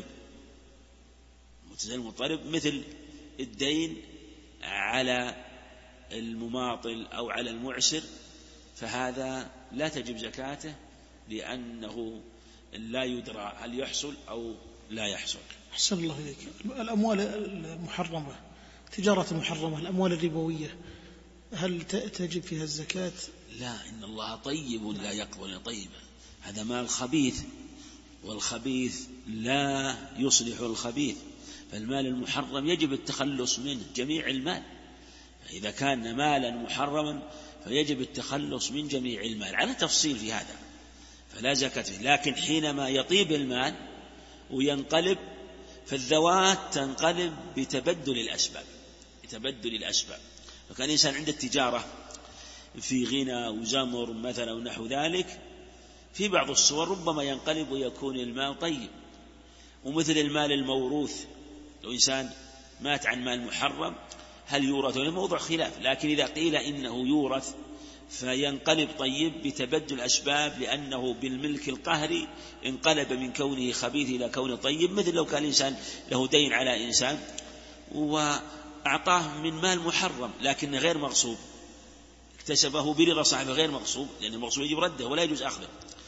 A: المضطرب مثل الدين على المماطل أو على المعسر، فهذا لا تجب زكاته لأنه لا يدرى هل يحصل أو لا يحصل.
B: أحسن الله إليك. الأموال المحرمة، تجارة المحرمة، الأموال الربوية، هل تجب فيها الزكاة؟
A: لا، إن الله طيب لا يقبل طيبا، هذا مال خبيث، والخبيث لا يصلح الخبيث، فالمال المحرم يجب التخلص منه، جميع المال. إذا كان مالا محرما فيجب التخلص من جميع المال، على تفصيل في هذا، فلا زكاة فيه. لكن حينما يطيب المال وينقلب، فالذوات تنقلب بتبدل الأسباب. وكان الإنسان عند التجارة في غنى وزمر مثلا ونحو ذلك، في بعض الصور ربما ينقلب ويكون المال طيب، ومثل المال الموروث، لو إنسان مات عن مال محرم هل يورث؟ موضوع خلاف، لكن إذا قيل إنه يورث فينقلب طيب بتبدل الأسباب، لأنه بالملك القهري انقلب من كونه خبيث إلى كونه طيب. مثل لو كان الإنسان له دين على إنسان وأعطاه من مال محرم لكن غير مغصوب، اكتسبه برضا صاحبه غير مغصوب، لأن المغصوب يجب رده ولا يجوز أخذه،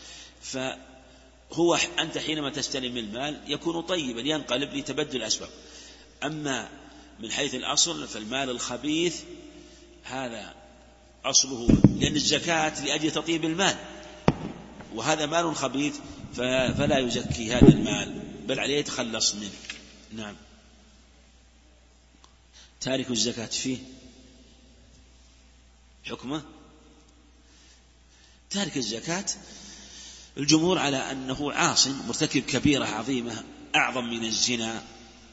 A: فهو أنت حينما تستلم المال يكون طيبا، ينقلب لتبدل الأسباب. أما من حيث الأصل فالمال الخبيث هذا أصله، لأن الزكاة لأجل تطيب المال، وهذا مال خبيث فلا يزكي هذا المال، بل عليه يتخلص منه. نعم. تارك الزكاة فيه حكمه، تارك الزكاة الجمهور على أنه عاص مرتكب كبيرة عظيمة أعظم من الزنا،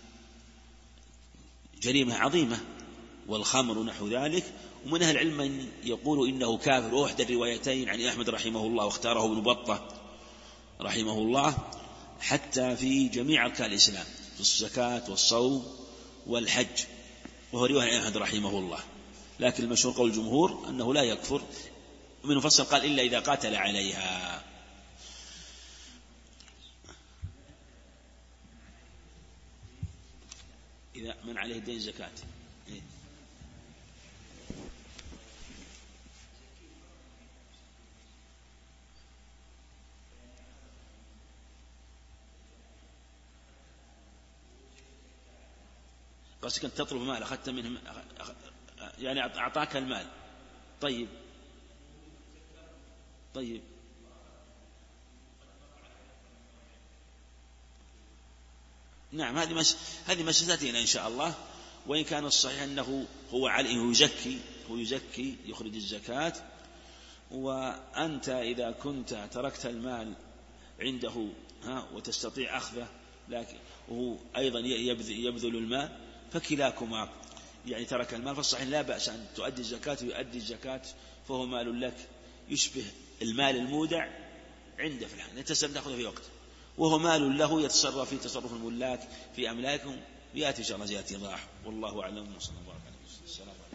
A: جريمة عظيمة، والخمر ونحو ذلك. ومن أهل العلم من يقول إنه كافر، وأحدى الروايتين عن أحمد رحمه الله واختاره ابن بطة رحمه الله، حتى في جميع أركان الإسلام، في الزكاة والصوم والحج، وهو رواية عن أحمد رحمه الله. لكن المشهور قول الجمهور أنه لا يكفر، ومن مفصل قال إلا إذا قاتل عليها. إذا من عليه دين زكاة قصدك أن تطلب مال أخذت منه، يعني أعطاك المال، طيب نعم، هذه مسألتنا إن شاء الله. وإن كان الصحيح أنه هو عليه يزكي يخرج الزكاة، وأنت إذا كنت تركت المال عنده وتستطيع أخذه لكن وهو أيضا يبذل المال فكلاكما يعني ترك المال، فالصحيح لا بأس أن تؤدي الزكاة ويؤدي الزكاة، فهو مال لك يشبه المال المودع عنده في الحال يتسلم تأخذه في وقت، وهو مال له يتصرف في تصرف الملاك في أملاكهم، يأتي إن شاء الله زيادة إيضاح. والله أعلم وصلى الله عليه وسلم.